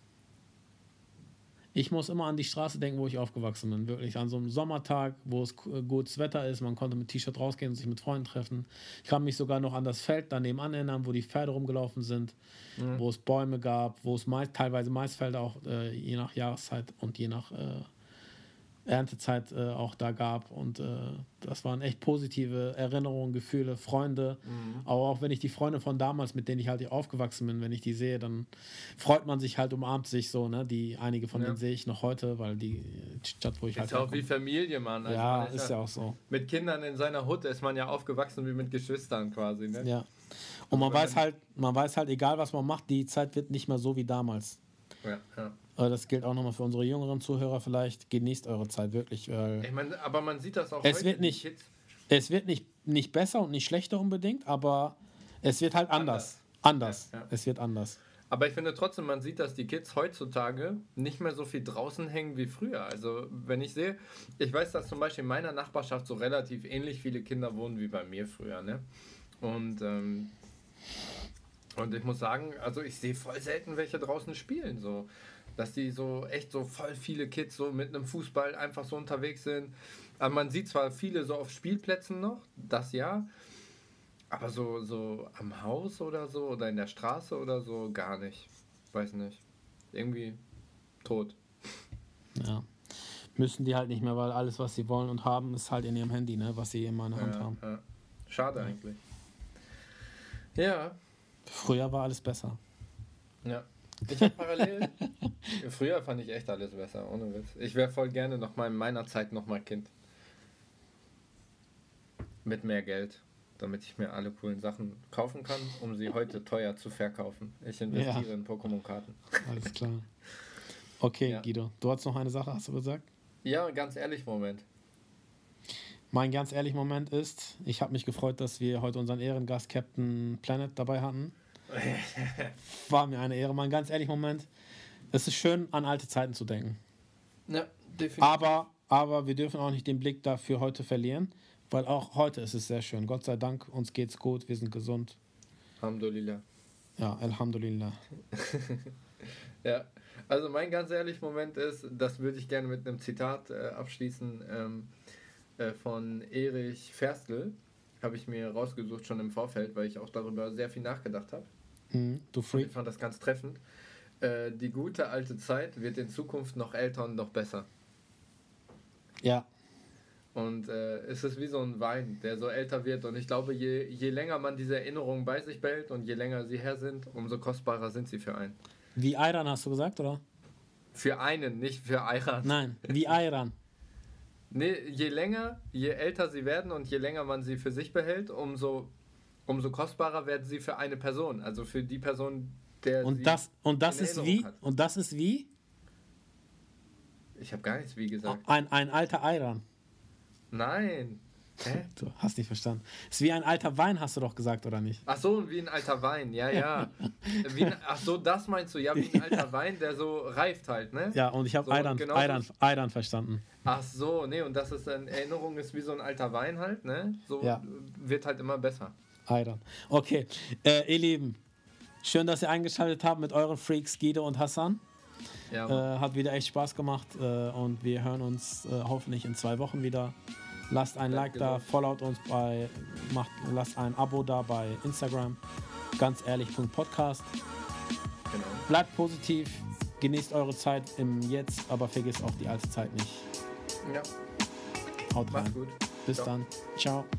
Speaker 2: ich muss immer an die Straße denken, wo ich aufgewachsen bin. Wirklich an so einem Sommertag, wo es k- gutes Wetter ist, man konnte mit T-Shirt rausgehen und sich mit Freunden treffen. Ich kann mich sogar noch an das Feld daneben erinnern, wo die Pferde rumgelaufen sind, wo es Bäume gab, wo es Mais, teilweise Maisfelder auch äh, je nach Jahreszeit und je nach äh, Erntezeit äh, auch da gab. Und äh, das waren echt positive Erinnerungen, Gefühle, Freunde. Aber auch wenn ich die Freunde von damals, mit denen ich halt aufgewachsen bin, wenn ich die sehe, dann freut man sich halt, umarmt sich so. Ne? Die, einige von
Speaker 1: Ja.
Speaker 2: denen sehe ich noch heute, weil die Stadt, wo ich
Speaker 1: Ist
Speaker 2: halt
Speaker 1: ja auch wie
Speaker 2: herkomme-
Speaker 1: Familie, Mann. Also
Speaker 2: ja,
Speaker 1: man
Speaker 2: ist ja auch so.
Speaker 1: Mit Kindern in seiner Hut ist man ja aufgewachsen wie mit Geschwistern quasi, ne?
Speaker 2: Ja. Und man
Speaker 1: wenn
Speaker 2: weiß
Speaker 1: man-
Speaker 2: halt, man weiß halt, egal was man macht, die Zeit wird nicht mehr so wie damals.
Speaker 1: Ja, ja.
Speaker 2: Aber das gilt auch nochmal für unsere jüngeren Zuhörer vielleicht. Genießt eure Zeit wirklich, weil
Speaker 1: Ich meine, aber man sieht das auch
Speaker 2: Es
Speaker 1: heute,
Speaker 2: wird
Speaker 1: die
Speaker 2: nicht-
Speaker 1: Kids.
Speaker 2: es wird nicht, nicht besser und nicht schlechter unbedingt, aber es wird halt anders. Anders.
Speaker 1: Ja, ja.
Speaker 2: Es wird anders.
Speaker 1: Aber ich finde trotzdem, man sieht, dass die Kids heutzutage nicht mehr so viel draußen hängen wie früher. Also wenn ich sehe, ich weiß, dass zum Beispiel in meiner Nachbarschaft so relativ ähnlich viele Kinder wohnen wie bei mir früher, ne? Und, ähm, und ich muss sagen, also ich sehe voll selten welche draußen spielen, so. Dass die so echt so voll viele Kids so mit einem Fußball einfach so unterwegs sind. Aber man sieht zwar viele so auf Spielplätzen noch, das ja, aber so, so am Haus oder so oder in der Straße oder so gar nicht. Weiß nicht. Irgendwie tot.
Speaker 2: Ja. Müssen die halt nicht mehr, weil alles, was sie wollen und haben, ist halt in ihrem Handy, ne? Was sie in meiner Hand
Speaker 1: Ja,
Speaker 2: haben.
Speaker 1: ja. Schade eigentlich. Ja,
Speaker 2: Früher war alles besser.
Speaker 1: ja. Ich hab parallel. Früher fand ich echt alles besser, ohne Witz. Ich wäre voll gerne noch mal in meiner Zeit noch mal Kind. Mit mehr Geld, damit ich mir alle coolen Sachen kaufen kann, um sie heute teuer zu verkaufen. Ich investiere
Speaker 2: Ja.
Speaker 1: in Pokémon-Karten.
Speaker 2: Alles klar. Okay,
Speaker 1: Ja.
Speaker 2: Guido, du hast noch eine Sache, hast du gesagt?
Speaker 1: Ja, ganz ehrlich, Moment.
Speaker 2: Mein ganz ehrlich Moment ist, ich habe mich gefreut, dass wir heute unseren Ehrengast Captain Planet dabei hatten. War mir eine Ehre. Mein ganz ehrlich Moment, es ist schön, an alte Zeiten zu denken.
Speaker 1: Ja, definitiv.
Speaker 2: Aber, aber wir dürfen auch nicht den Blick dafür heute verlieren, weil auch heute ist es sehr schön. Gott sei Dank, uns geht's gut, wir sind gesund.
Speaker 1: Alhamdulillah.
Speaker 2: Ja, Alhamdulillah.
Speaker 1: Ja, also mein ganz ehrlich Moment ist, das würde ich gerne mit einem Zitat äh, abschließen ähm, äh, von Erich Ferstl. Habe ich mir rausgesucht schon im Vorfeld, weil ich auch darüber sehr viel nachgedacht habe.
Speaker 2: Hm, du
Speaker 1: Ich
Speaker 2: Freak.
Speaker 1: fand das ganz treffend. Äh, die gute alte Zeit wird in Zukunft noch älter und noch besser.
Speaker 2: Ja,
Speaker 1: Und äh, es ist wie so ein Wein, der so älter wird. Und ich glaube, je, je länger man diese Erinnerungen bei sich behält und je länger sie her sind, umso kostbarer sind sie für einen.
Speaker 2: wie Ayran hast du gesagt, oder?
Speaker 1: Für einen, nicht für Ayran.
Speaker 2: Nein, wie Ayran.
Speaker 1: Nee, je länger, je älter sie werden und je länger man sie für sich behält, umso, umso kostbarer werden sie für eine Person. Also für die Person, der
Speaker 2: Und
Speaker 1: sie
Speaker 2: das, und das
Speaker 1: in
Speaker 2: ist
Speaker 1: Erinnerung
Speaker 2: wie?
Speaker 1: hat.
Speaker 2: Und das ist wie?
Speaker 1: Ich habe gar nichts wie gesagt.
Speaker 2: Ein, ein alter Ayran.
Speaker 1: Nein. Hä?
Speaker 2: Du hast nicht verstanden. Ist wie ein alter Wein, hast du doch gesagt, oder nicht?
Speaker 1: Ach so, wie ein alter Wein, ja, ja. Wie ein, ach so, das meinst du, ja, wie ein alter Wein, der so reift halt, ne?
Speaker 2: Ja, und ich habe
Speaker 1: So,
Speaker 2: Ayran,
Speaker 1: genau
Speaker 2: Ayran,
Speaker 1: so-
Speaker 2: Ayran verstanden.
Speaker 1: Ach so, nee, und das ist in Erinnerung ist wie so ein alter Wein halt, ne? So
Speaker 2: Ja.
Speaker 1: wird halt immer besser.
Speaker 2: Ayran. Okay, äh, ihr Lieben, schön, dass ihr eingeschaltet habt mit euren Freaks Guido und Hassan.
Speaker 1: Ja,
Speaker 2: Äh, hat wieder echt Spaß gemacht äh, und wir hören uns äh, hoffentlich in zwei Wochen wieder. Lasst ein
Speaker 1: Ja,
Speaker 2: Like
Speaker 1: genau.
Speaker 2: da, followt uns bei, macht, lasst ein Abo da bei Instagram, ganz ehrlich Punkt Podcast.
Speaker 1: genau.
Speaker 2: Bleibt positiv, genießt eure Zeit im Jetzt, aber vergesst auch die alte Zeit nicht.
Speaker 1: Ja,
Speaker 2: Haut
Speaker 1: mach's
Speaker 2: rein.
Speaker 1: gut.
Speaker 2: Bis
Speaker 1: Ciao.
Speaker 2: dann. Ciao.